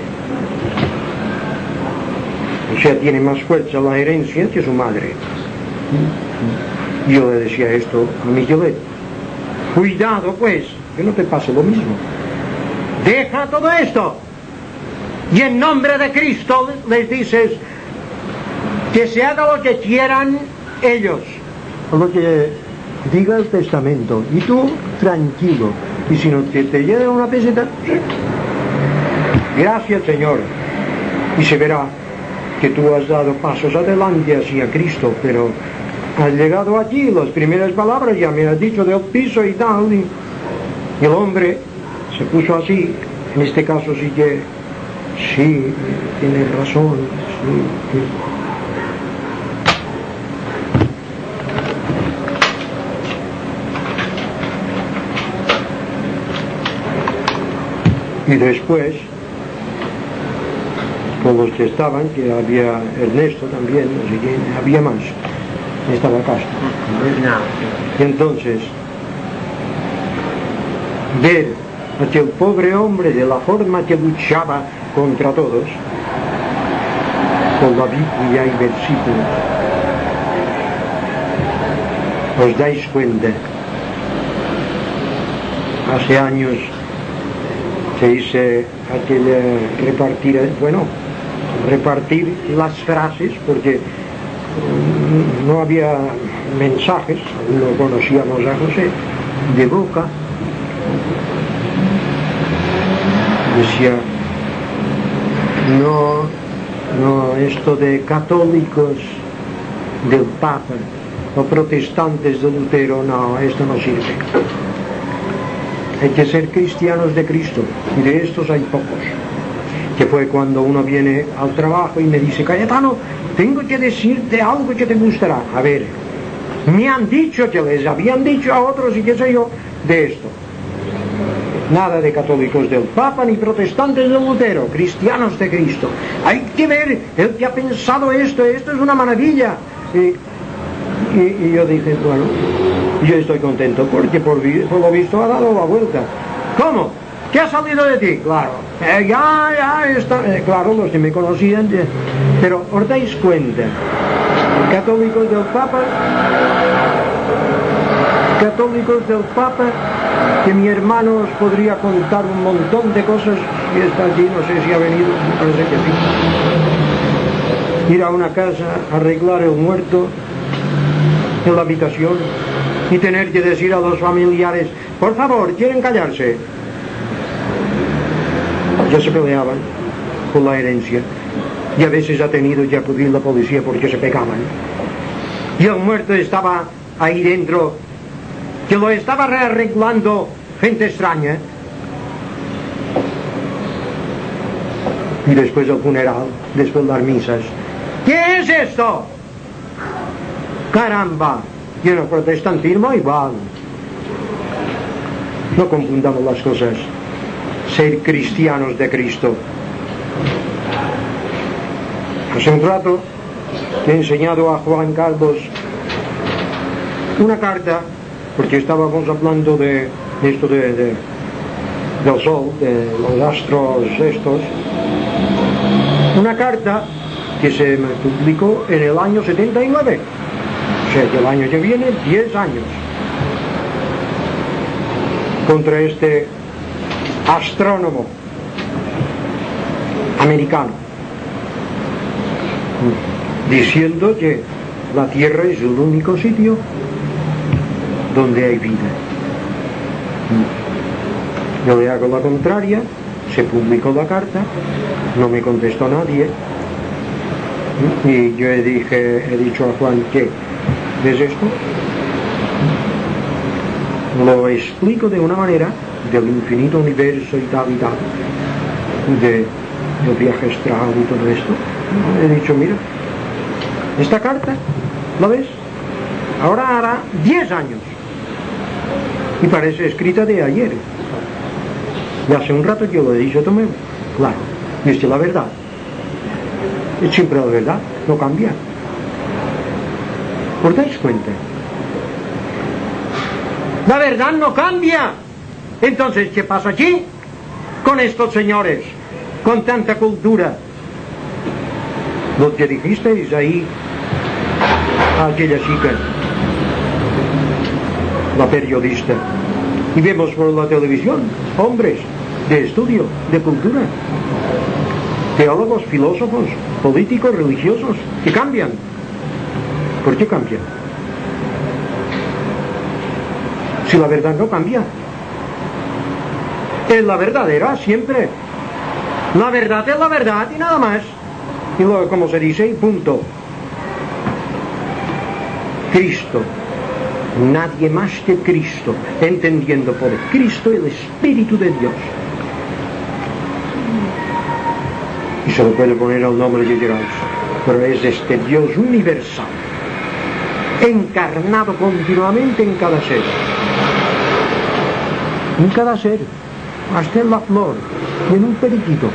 O sea, tiene más fuerza la herencia que su madre. Yo le decía esto a Miguel: cuidado pues, que no te pase lo mismo. Deja todo esto y en nombre de Cristo les dices que se haga lo que quieran ellos, lo que diga el testamento, y tú tranquilo, y si no te llega una peseta, gracias Señor, y se verá que tú has dado pasos adelante hacia Cristo, pero has llegado allí, las primeras palabras ya me has dicho del piso y tal, y el hombre se puso así. En este caso sí que, sí, tienes razón, sí. Y después, con los que estaban, que había Ernesto también, no sé quién, había más, estaba Castro. Y entonces, ver a aquel pobre hombre de la forma que luchaba contra todos, con la Biblia y versículos, os dais cuenta. Hace años se hizo repartir las frases, porque no había mensajes, no conocíamos a José, de boca. Decía, no, esto de católicos del Papa o protestantes de Lutero, no, esto no sirve. Hay que ser cristianos de Cristo, y de estos hay pocos. Que fue cuando uno viene al trabajo y me dice: Cayetano, tengo que decirte algo que te gustará. A ver, me han dicho que les habían dicho a otros y qué sé yo de esto. Nada de católicos del Papa ni protestantes de Lutero, cristianos de Cristo. Hay que ver el que ha pensado esto es una maravilla. Y yo dije, bueno, yo estoy contento porque por lo visto ha dado la vuelta. ¿Cómo? ¿Qué ha salido de ti? Claro, ya está. Claro, los que me conocían, pero os dais cuenta, católicos del Papa, que mi hermano os podría contar un montón de cosas, y está aquí, no sé si ha venido, me parece que sí. Ir a una casa, arreglar el muerto en la habitación y tener que decir a los familiares, por favor, ¿quieren callarse? Ya se peleaban por la herencia y a veces ha tenido que acudir la policía porque se pegaban, y el muerto estaba ahí dentro, que lo estaba arreglando gente extraña, y después del funeral, después de las misas, ¿qué es esto? Caramba, y en el protestantismo igual. No confundamos las cosas. Ser cristianos de Cristo. Hace un rato he enseñado a Juan Carlos una carta, porque estábamos hablando de esto del sol, de los astros estos. Una carta que se me publicó en el año 79, o sea que el año que viene 10 años, contra este astrónomo americano, diciendo que la Tierra es el único sitio donde hay vida. Yo le hago la contraria, se publicó la carta, no me contestó nadie, y yo he dicho a Juan, ¿qué? ¿Ves esto? Lo explico de una manera del infinito universo y tal, del viaje astral y todo esto. He dicho, mira, esta carta, ¿la ves? Ahora hará 10 años y parece escrita de ayer, y hace un rato que lo he dicho también. Claro, y es que la verdad es siempre la verdad, no cambia. ¿Os dais cuenta? La verdad no cambia. Entonces, ¿qué pasa aquí con estos señores con tanta cultura? Lo que dijisteis ahí a aquella chica, la periodista, y vemos por la televisión hombres de estudio, de cultura, teólogos, filósofos, políticos, religiosos, que cambian. ¿Por qué cambian? Si la verdad no cambia, es la verdadera siempre. La verdad es la verdad y nada más. Y luego, como se dice, punto. Cristo, nadie más que Cristo, entendiendo por Cristo el Espíritu de Dios. Y se le puede poner el nombre que queráis, pero es este Dios universal, encarnado continuamente en cada ser. En cada ser, hasta en la flor y en un periquito.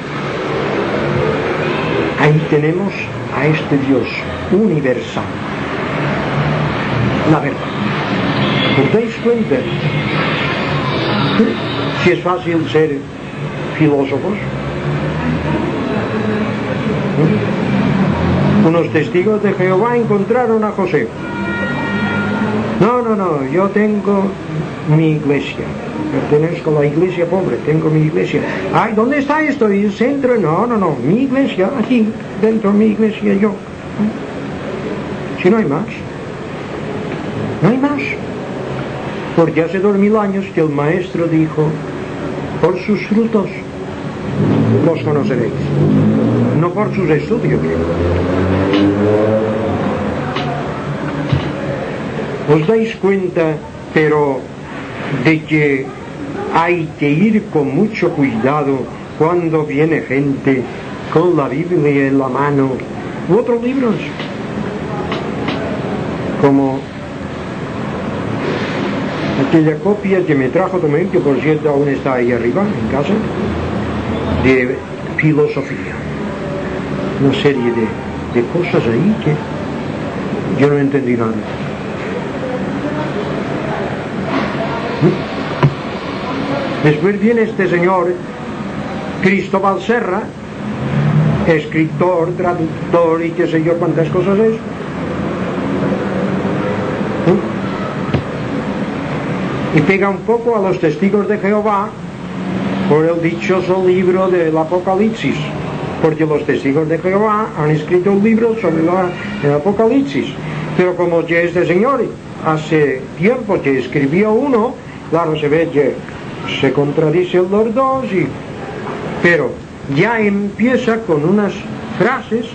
Ahí tenemos a este Dios universal. La verdad. ¿Os dais cuenta? Si es fácil ser filósofos. Unos testigos de Jehová encontraron a José. No, yo tengo mi iglesia, pertenezco a la iglesia pobre, tengo mi iglesia. Ay, ¿dónde está esto? ¿Y el centro? No, mi iglesia, aquí, dentro de mi iglesia yo. Si no hay más. No hay más. Porque hace 2000 años que el maestro dijo, por sus frutos los conoceréis, no por sus estudios. ¿Os dais cuenta, pero, de que hay que ir con mucho cuidado cuando viene gente con la Biblia en la mano u otros libros? Como aquella copia que me trajo también, que por cierto aún está ahí arriba en casa, de filosofía, una serie de cosas ahí que yo no entendí nada. Después viene este señor Cristóbal Serra, escritor, traductor y qué sé yo cuántas cosas es. Y pega un poco a los testigos de Jehová por el dichoso libro del Apocalipsis, porque los testigos de Jehová han escrito un libro sobre el Apocalipsis, pero como ya este señor hace tiempo que escribió uno, claro, se ve que se contradicen los dos, pero ya empieza con unas frases,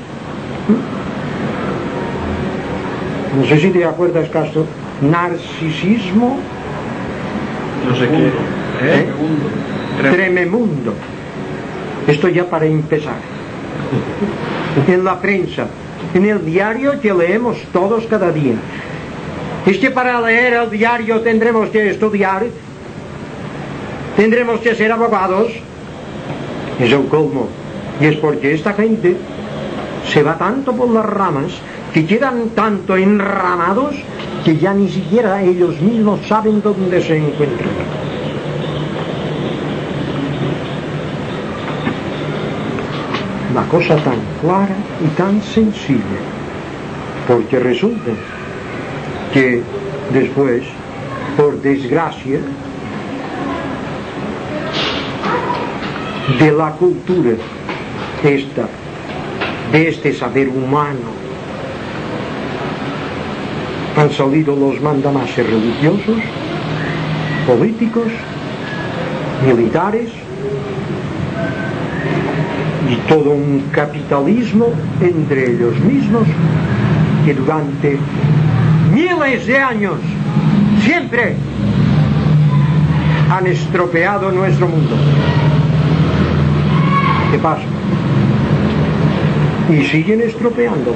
no sé si te acuerdas, Castro, narcisismo, no sé qué, trememundo. Esto ya para empezar. En la prensa, en el diario que leemos todos cada día. Es que para leer el diario tendremos que estudiar, tendremos que ser abogados. Es el colmo. Y es porque esta gente se va tanto por las ramas, que quedan tanto enramados, que ya ni siquiera ellos mismos saben dónde se encuentran. Una cosa tan clara y tan sensible, porque resulta que después, por desgracia, de la cultura de este saber humano, han salido los mandamases religiosos, políticos, militares y todo un capitalismo entre ellos mismos que durante miles de años siempre han estropeado nuestro mundo. ¿Qué pasa? Y siguen estropeando.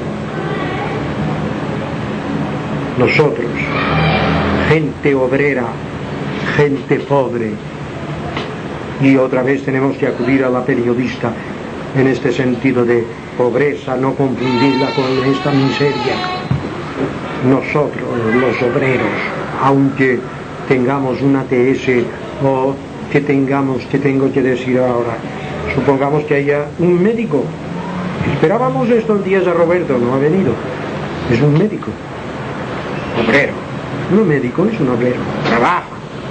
Nosotros, gente obrera, gente pobre, y otra vez tenemos que acudir a la periodista en este sentido de pobreza, no confundirla con esta miseria. Nosotros, los obreros, aunque tengamos una TS o que tengo que decir ahora, supongamos que haya un médico. Esperábamos estos días a Roberto, no ha venido. Es un médico. Obrero. Un médico es un obrero. Trabaja.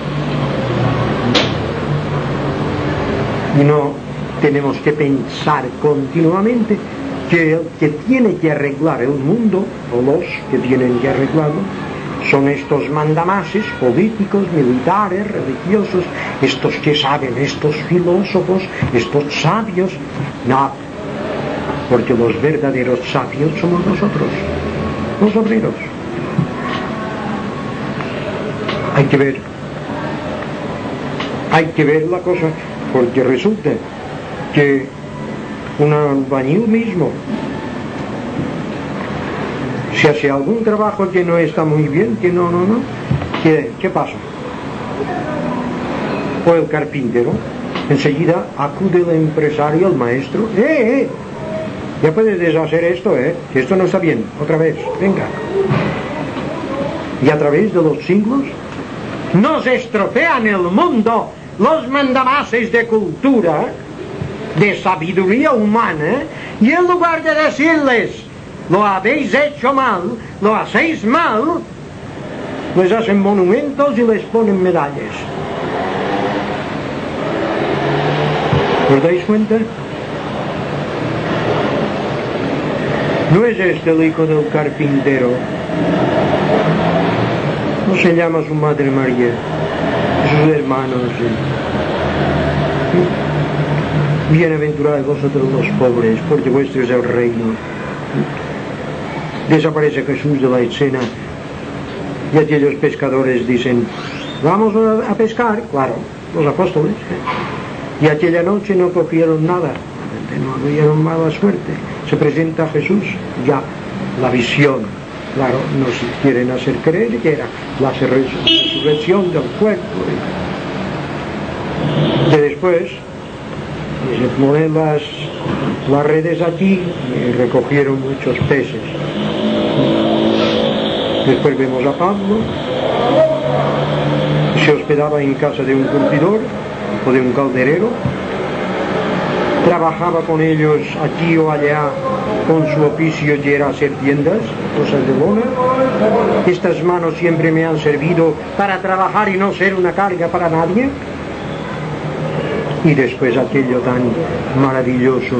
Y no tenemos que pensar continuamente que el que tiene que arreglar el mundo, o los que tienen que arreglarlo, son estos mandamases políticos, militares, religiosos, estos que saben, estos filósofos, estos sabios. No, porque los verdaderos sabios somos nosotros, los obreros. Hay que ver la cosa, porque resulta que un albañil mismo, si hace algún trabajo que no está muy bien, que no, ¿qué pasa? O el carpintero, enseguida acude el empresario, el maestro, ya puedes deshacer esto, que esto no está bien, otra vez, venga. Y a través de los siglos nos estropean el mundo los mandamases de cultura, de sabiduría humana, y en lugar de decirles lo habéis hecho mal, lo hacéis mal, les hacen monumentos y les ponen medallas. ¿Os dais cuenta? No es este el hijo del carpintero, no se llama su madre María, sus hermanos. Bienaventurados vosotros los pobres, porque vuestro es el reino. Desaparece Jesús de la escena y aquellos pescadores dicen, vamos a pescar, claro, los apóstoles, y aquella noche no cogieron nada, no tuvieron mala suerte. Se presenta Jesús, ya la visión, claro, nos quieren hacer creer que era la resurrección del cuerpo, que después se ponen las redes aquí y recogieron muchos peces. Después vemos a Pablo, se hospedaba en casa de un curtidor, o de un calderero, trabajaba con ellos aquí o allá con su oficio y era hacer tiendas, cosas de lona. Estas manos siempre me han servido para trabajar y no ser una carga para nadie. Y después aquello tan maravilloso.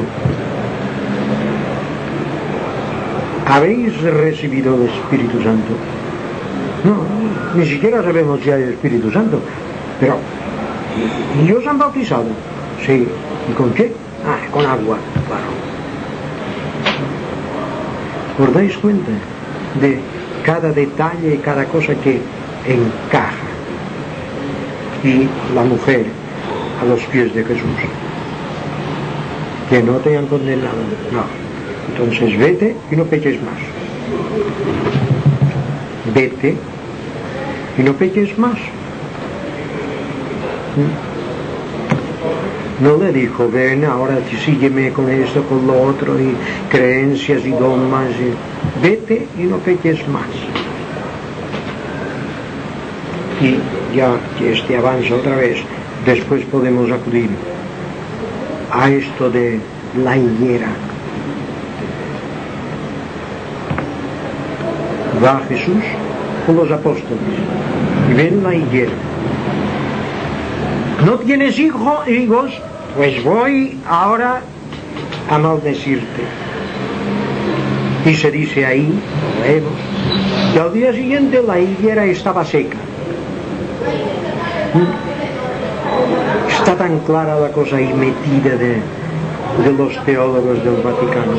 ¿Habéis recibido el Espíritu Santo? No, ni siquiera sabemos si hay Espíritu Santo. Pero, ¿y os han bautizado? Sí. ¿Y con qué? Con agua, claro. ¿Os dais cuenta de cada detalle y cada cosa que encaja? Y la mujer a los pies de Jesús. Que no te han condenado. No. Entonces vete y no peques más. Vete y no peques más. No le dijo, ven, ahora sígueme con esto, con lo otro, y creencias y dogmas. Vete y no peques más. Y ya que este avanza otra vez, después podemos acudir a esto de la higuera. Va Jesús con los apóstoles y ven la higuera. ¿No tienes higos? Pues voy ahora a maldecirte. Y se dice ahí, lo leemos, que al día siguiente la higuera estaba seca. Está tan clara la cosa ahí metida de los teólogos del Vaticano.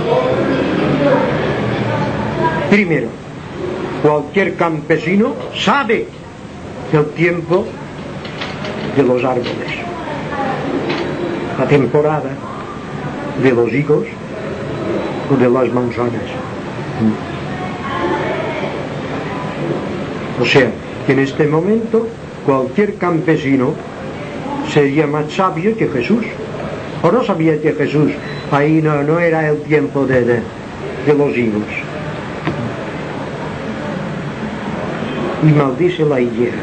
Primero, cualquier campesino sabe el tiempo de los árboles, la temporada de los higos o de las manzanas. O sea, que en este momento cualquier campesino sería más sabio que Jesús. ¿O no sabía que Jesús ahí no era el tiempo de los higos? Y maldice la higuera.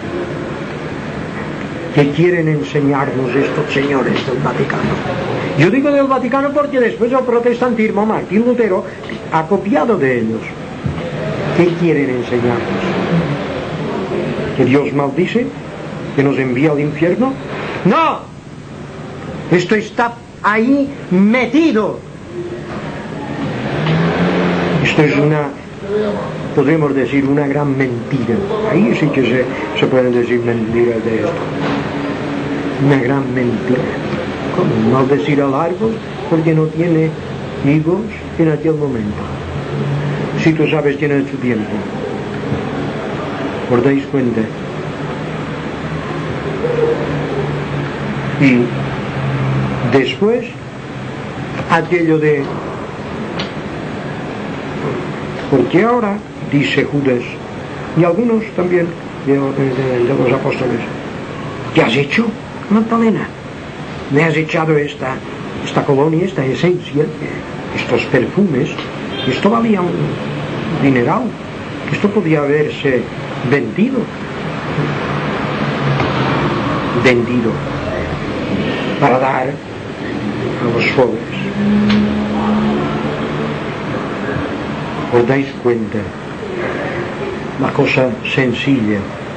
¿Qué quieren enseñarnos estos señores del Vaticano? Yo digo del Vaticano porque después el protestantismo, Martín Lutero, ha copiado de ellos. ¿Qué quieren enseñarnos? ¿Que Dios maldice? ¿Que nos envía al infierno? ¡No! Esto está ahí metido. Esto es podemos decir, una gran mentira. Ahí sí que se pueden decir mentiras de esto. Una gran mentira. ¿Cómo maldecir al árbol porque no tiene higos en aquel momento? Si tú sabes que no es tu tiempo. ¿Os dais cuenta? Y después aquello de porque ahora, dice Judas y algunos también de los apóstoles, ¿qué has hecho, Magdalena? Me has echado esta colonia, esta esencia, estos perfumes. Esto valía un dineral, esto podía haberse vendido para dar a los pobres. ¿Os dais cuenta? La cosa sencilla.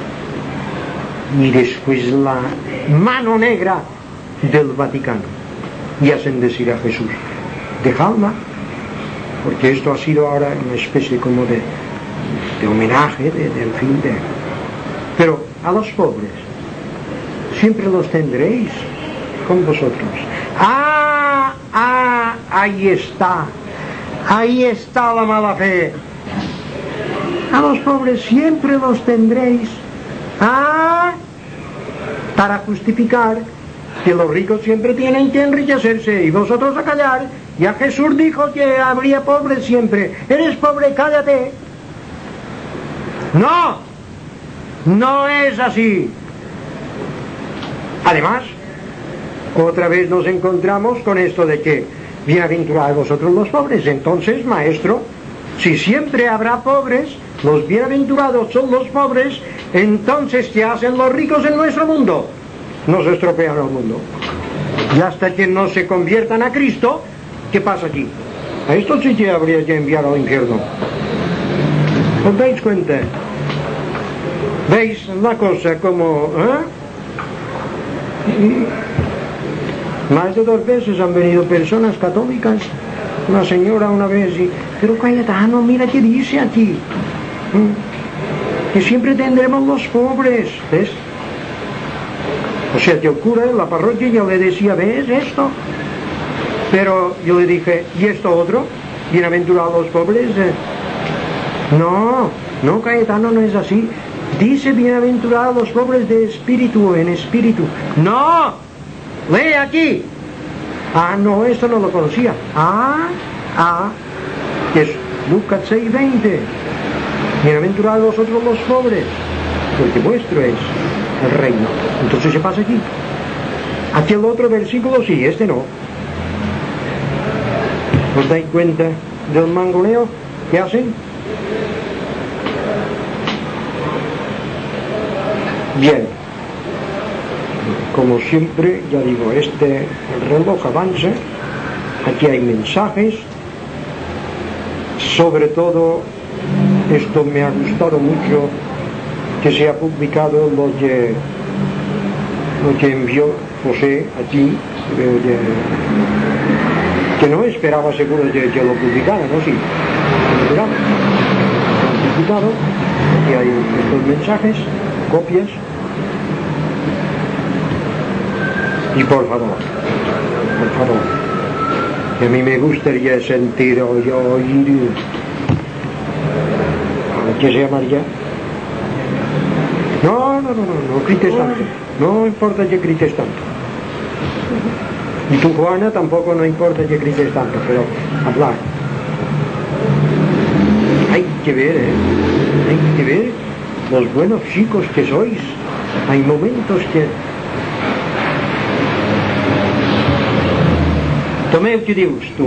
Y después la mano negra del Vaticano. Y hacen decir a Jesús, dejadla, porque esto ha sido ahora una especie como de homenaje, del fin de... Pero a los pobres siempre los tendréis con vosotros. Ahí está la mala fe. A los pobres siempre los tendréis. Para justificar que los ricos siempre tienen que enriquecerse y vosotros a callar. Ya Jesús dijo que habría pobres siempre. Eres pobre, cállate. No es así. Además, otra vez nos encontramos con esto de que bienaventurados vosotros los pobres. Entonces, maestro, si siempre habrá pobres, los bienaventurados son los pobres, entonces ¿qué hacen los ricos en nuestro mundo? nos estropean el mundo. Y hasta que no se conviertan a Cristo, ¿qué pasa aquí? A esto sí que habría que enviar al infierno. ¿Os dais cuenta? ¿Veis la cosa como... Más de 2 veces han venido personas católicas, una señora una vez, pero Cayetano, mira qué dice aquí, que siempre tendremos los pobres, ¿ves? O sea, que el cura en la parroquia ya le decía, ¿ves esto? Pero yo le dije, ¿y esto otro? Bienaventurados los pobres. No, Cayetano, no es así. Dice bienaventurados los pobres de espíritu, en espíritu. ¡No! ¡Lee aquí! Ah, no, esto no lo conocía. Que es Lucas 6:20. Bienaventurados vosotros los pobres, porque vuestro es el reino. Entonces, ¿qué pasa aquí? Aquí el otro versículo sí, este no. ¿Os dais cuenta del mangoleo que hacen? Bien, como siempre, ya digo, el reloj avanza, aquí hay mensajes, sobre todo, esto me ha gustado mucho, que se ha publicado lo que envió José aquí, que no esperaba seguro que lo publicara, ¿no? Sí, lo esperaba. Lo han publicado, aquí hay estos mensajes, copias. Y por favor, que a mí me gustaría sentir o oír, ¿qué se llamaría? No grites tanto, no importa que grites tanto. Y tú, Juana, tampoco no importa que grites tanto, pero hablar. Hay que ver los buenos chicos que sois. Hay momentos que... Tomeu, ¿qué dius tú?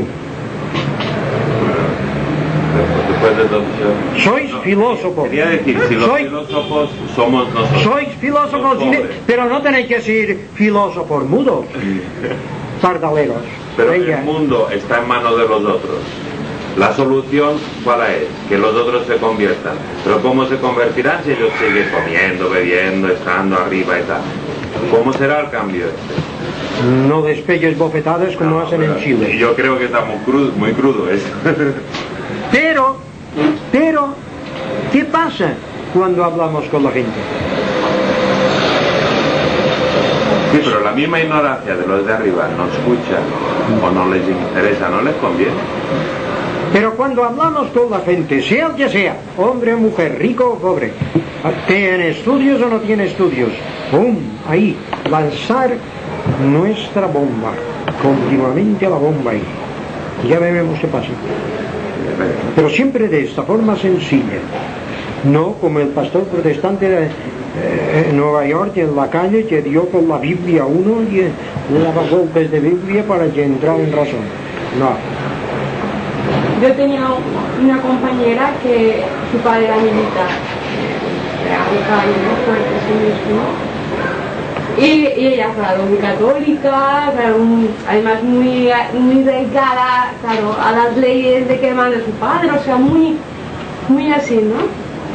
Sois filósofos. Quería decir, si los filósofos somos nosotros. Sois filósofos, pero no tenéis que ser filósofos mudos, pardaleros. Pero el mundo está en manos de los otros. La solución, ¿cuál es? Que los otros se conviertan. Pero ¿cómo se convertirán si ellos siguen comiendo, bebiendo, estando arriba y tal? ¿Cómo será el cambio este? No despegues bofetadas como hacen en Chile. Yo creo que está muy crudo eso. Pero, ¿qué pasa cuando hablamos con la gente? Sí, pero la misma ignorancia de los de arriba no escuchan o no les interesa, no les conviene. Pero cuando hablamos con la gente, sea el que sea, hombre o mujer, rico o pobre, tiene estudios o no tiene estudios, ¡pum! Ahí, lanzar nuestra bomba, continuamente a la bomba ahí. Ya veremos qué pasa. Pero siempre de esta forma sencilla, no como el pastor protestante de Nueva York en la calle que dio con la Biblia a uno y le daba golpes de Biblia para que entrara en razón. No. Yo tenía una compañera que su padre era militar, era un caballero fuerte, y ella, claro, muy católica, claro, además muy dedicada, claro, a las leyes de que manda su padre, o sea, muy así, ¿no?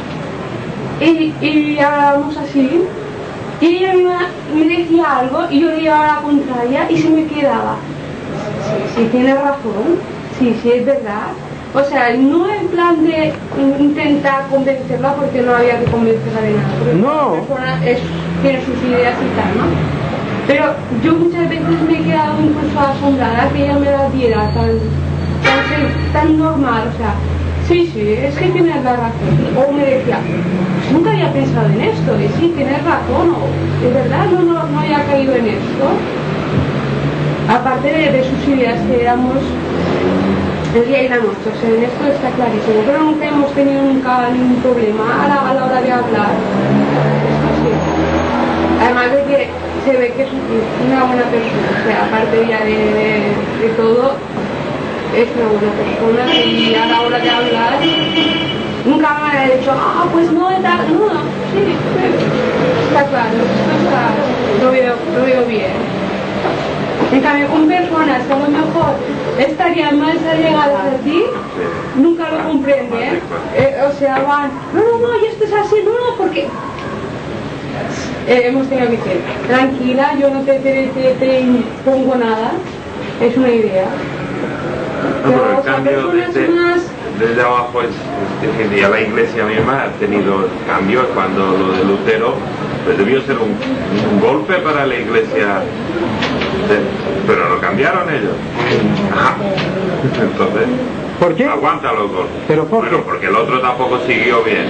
Y hablábamos así, y ella me decía algo y yo le llevaba la contraria y se me quedaba, sí, tienes razón, sí, es verdad. O sea, no en plan de intentar convencerla porque no había que convencerla de nada, porque no. La persona tiene sus ideas y tal, ¿no? Pero yo muchas veces me he quedado incluso asombrada que ella me la diera tan normal, o sea, sí, es que tienes la razón. O me decía, pues nunca había pensado en esto, y sí, tienes razón, o de verdad no había caído en esto. Aparte de sus ideas que éramos el día y la noche, o sea, en esto está clarísimo, pero nunca hemos tenido ningún problema a la hora de hablar. Esto sí. Además de que se ve que es una buena persona, o sea, aparte ya de todo, es una buena persona y a la hora de hablar nunca me ha dicho, pues no, no, sí, está claro, lo veo bien. En cambio, con personas que a lo mejor estarían más allegadas a ti, nunca lo comprenden. O sea, van, no, y esto es así, no, porque hemos tenido que decir, tranquila, yo no te impongo nada, es una idea. Pero el cambio desde abajo es que ya la iglesia misma ha tenido cambios cuando lo de Lutero pues debió ser un golpe para la iglesia, pero lo cambiaron ellos. Entonces, ¿por qué? Aguanta los golpes. ¿Pero por qué? Porque el otro tampoco siguió bien.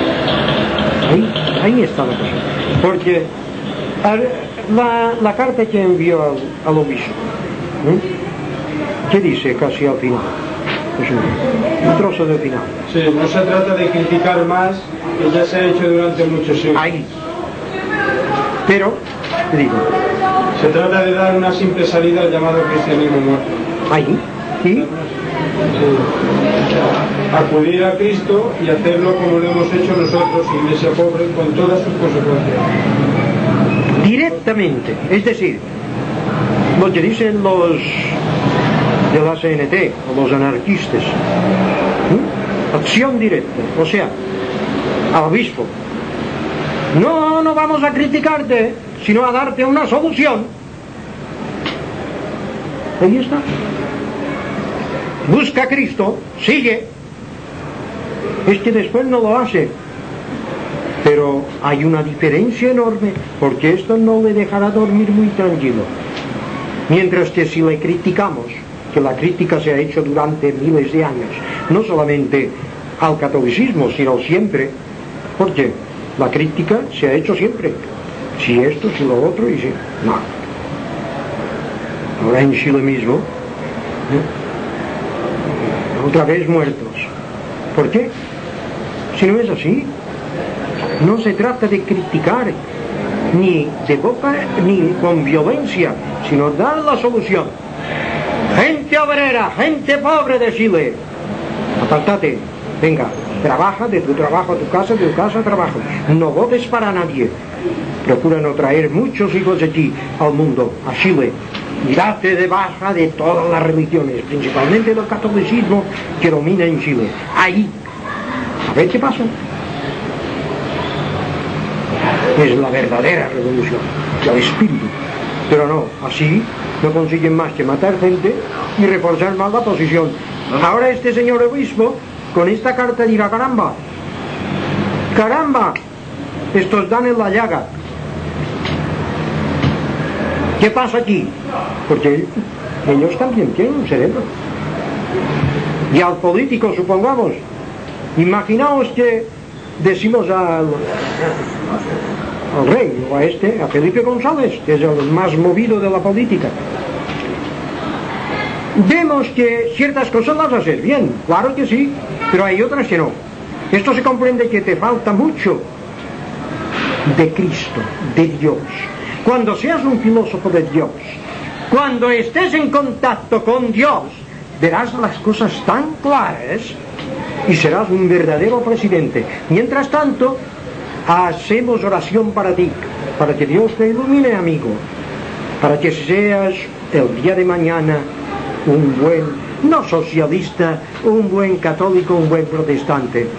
Ahí está la cosa. Porque la carta que envió al obispo, ¿qué dice casi al final? Es un trozo del final. Sí, no se trata de criticar más, que ya se ha hecho durante muchos siglos. Ahí. Pero, te digo, se trata de dar una simple salida al llamado cristianismo muerto. Ahí. ¿Y? Acudir a Cristo y hacerlo como lo hemos hecho nosotros, iglesia pobre, con todas sus consecuencias. Directamente, es decir, lo que dicen los de la CNT o los anarquistas, acción directa, o sea, al obispo, no vamos a criticarte, sino a darte una solución. Ahí está. Busca a Cristo, sigue. Es que después no lo hace. Pero hay una diferencia enorme, porque esto no le dejará dormir muy tranquilo. Mientras que si le criticamos, que la crítica se ha hecho durante miles de años, no solamente al catolicismo, sino siempre, porque la crítica se ha hecho siempre. Si esto, si lo otro, y si... No. Ahora en Chile mismo, otra vez muertos. ¿Por qué? Si no es así, no se trata de criticar, ni de boca, ni con violencia, sino dar la solución. Gente obrera, gente pobre de Chile, apártate, venga, trabaja, de tu trabajo a tu casa, de tu casa a trabajo. No votes para nadie. Procura no traer muchos hijos de aquí al mundo, a Chile. Y date de baja de todas las religiones, principalmente el catolicismo que domina en Chile. Ahí, a ver qué pasa. Es la verdadera revolución, el espíritu. Pero no, así no consiguen más que matar gente y reforzar más la posición. Ahora este señor obispo, con esta carta dirá, caramba, estos dan en la llaga. ¿Qué pasa aquí? Porque ellos también tienen un cerebro. Y al político, supongamos, imaginaos que decimos al rey, o a Felipe González, que es el más movido de la política, vemos que ciertas cosas las haces bien, claro que sí, pero hay otras que no. Esto se comprende que te falta mucho de Cristo, de Dios. Cuando seas un filósofo de Dios, cuando estés en contacto con Dios, verás las cosas tan claras y serás un verdadero presidente. Mientras tanto, hacemos oración para ti, para que Dios te ilumine, amigo, para que seas el día de mañana un buen, no socialista, un buen católico, un buen protestante,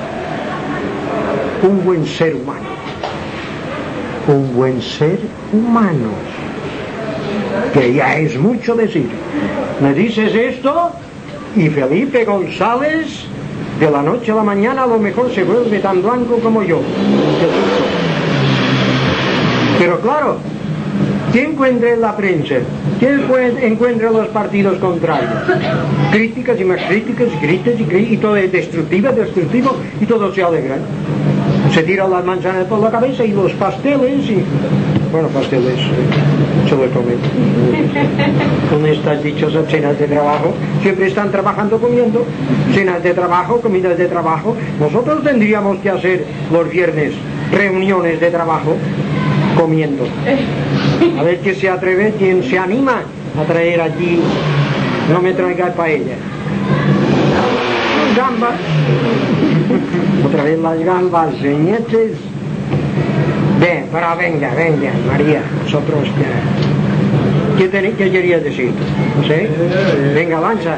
un buen ser humano. Un buen ser humano, que ya es mucho decir. Me dices esto y Felipe González de la noche a la mañana a lo mejor se vuelve tan blanco como yo. Pero claro, ¿qué encuentra en la prensa? ¿Qué encuentra en los partidos contrarios? Críticas y más críticas, y todo es destructivo, y todos se alegran. Se tiran las manzanas por la cabeza y los pasteles y... Bueno, pasteles se los comen. Con estas dichosas cenas de trabajo, siempre están trabajando comiendo. Cenas de trabajo, comidas de trabajo. Nosotros tendríamos que hacer los viernes reuniones de trabajo comiendo. A ver quién se atreve, quién se anima a traer allí no me traigáis paella. Gambas. Otra vez las gambas, señetes. Ven, pero venga, María, vosotros ¿qué querías decir? No sé. Venga, lanza.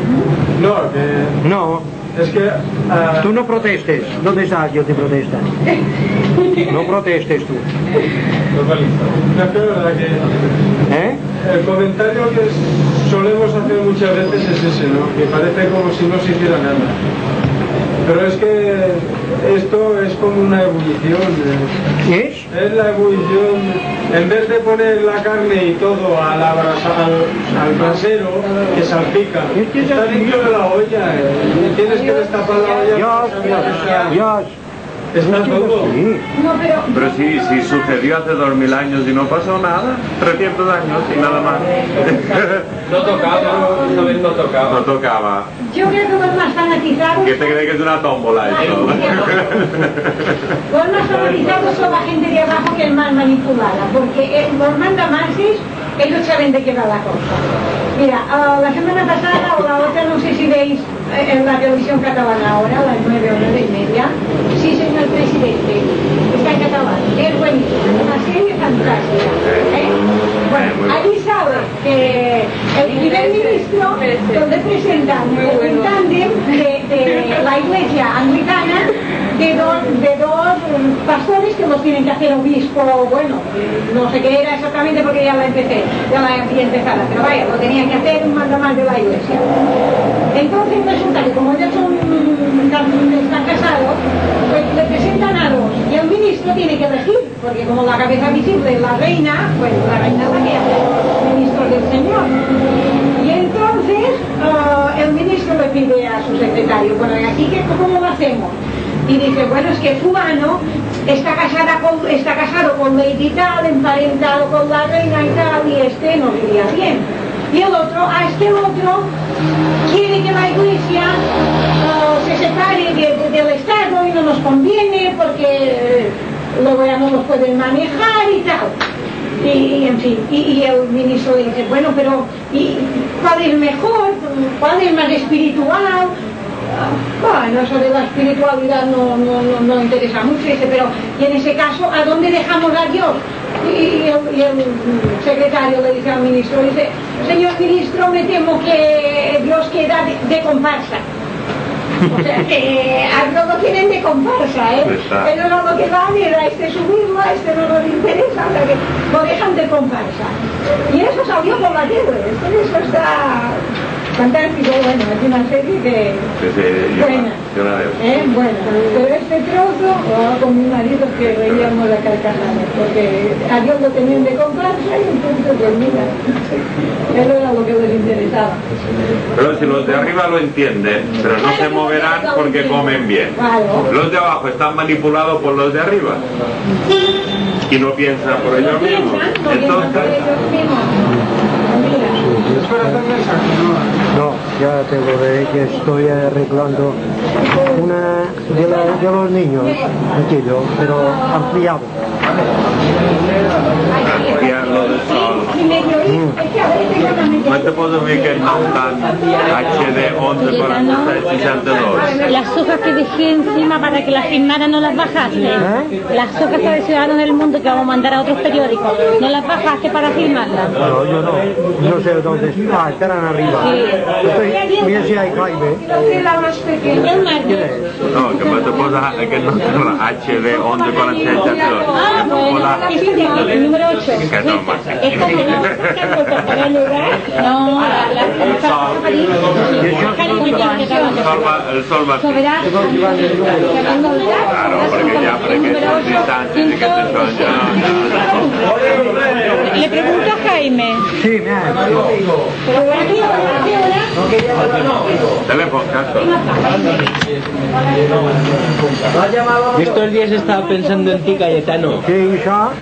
No. Es que... Tú no protestes. ¿Dónde estás? Yo te protesta. No protestes tú. Es que verdad que... El comentario que solemos hacer muchas veces es ese, ¿no? Que parece como si no se hiciera nada. Pero es que esto es como una ebullición. ¿Es? Es la ebullición. En vez de poner la carne y todo al brasero, que salpica, está dentro de la olla. Tienes que destapar la olla. Dios. Está todo. Sí. Pero si sucedió hace 2000 años y no pasó nada, 300 años y nada más. No tocaba. No tocaba. Yo creo que los más fanatizados... ¿Qué te crees que es una tómbola eso? Los más fanatizados son la gente de abajo que es más manipulada, porque los mandamases, ellos saben de qué va la cosa. Mira, la semana pasada o la otra, no sé si veis en la televisión catalana ahora, a las 9 o 9:30, sí, señor presidente, está en catalán, es buenísimo, una serie fantástica. Bueno, ahí sabe que el primer ministro, donde presentan un tándem de la iglesia anglicana, de dos pastores que los tienen que hacer obispo, bueno, no sé qué era exactamente porque ya la había empezado, pero vaya, lo tenían que hacer un mandamás de la iglesia. Entonces resulta que como ellos están casados, pues le presentan a dos y el ministro tiene que elegir, porque como la cabeza visible es la reina, pues la reina es la que hace los ministros del Señor. Y entonces el ministro le pide a su secretario, bueno, ¿y aquí cómo lo hacemos? Y dice, bueno, es que fulano está casado con Lady tal, emparentado con la reina y tal, y este no iría bien. Y el otro, el otro quiere que la iglesia se separe del Estado y no nos conviene porque luego ya no los pueden manejar y tal. Y en fin, y el ministro dice, bueno, pero ¿cuál es mejor? ¿Cuál es más espiritual? Bueno, eso de la espiritualidad no interesa mucho, dice, pero y en ese caso, ¿a dónde dejamos a Dios? Y el secretario le dice al ministro, dice, señor ministro, me temo que Dios queda de comparsa. O sea que a Dios lo tienen de comparsa, ellos no lo que van es a este subirlo, a este no nos interesa, o sea que lo dejan de comparsa. Y eso salió por la tele, eso está... fantástico, bueno, es una serie que buena, buena, pero este trozo con mi marido que reíamos la carcajada, porque a Dios lo tenían de comparsa y entonces pues mira, eso era lo que les interesaba. Pero si los de arriba lo entienden, pero no se moverán porque comen bien. Los de abajo están manipulados por los de arriba y no piensan por ellos mismos. Entonces... No, ya te lo veré que estoy arreglando una de los niños, aquello, pero ampliado. Ampliarlo del sol. ¿Cuánto puedo ver que no están HD 11 46 62? Las hojas que dejé encima para que las firmaran no las bajaste. Las hojas de Ciudadanos del Mundo que vamos a mandar a otros periódicos, ¿no las bajaste para firmarlas? No, yo no sé dónde están, estarán arriba. Mira si hay Jaime. No, que me te puedo que no tengo HD 11 46 62. El número 8. Que no más. No, el sol va a ser. Claro, porque ya, para que son distancias y que se son ya. Le pregunto a Jaime. Sí, me ha Teléfono, caso. Estos días estaba pensando en ti, Cayetano. Sí, hija.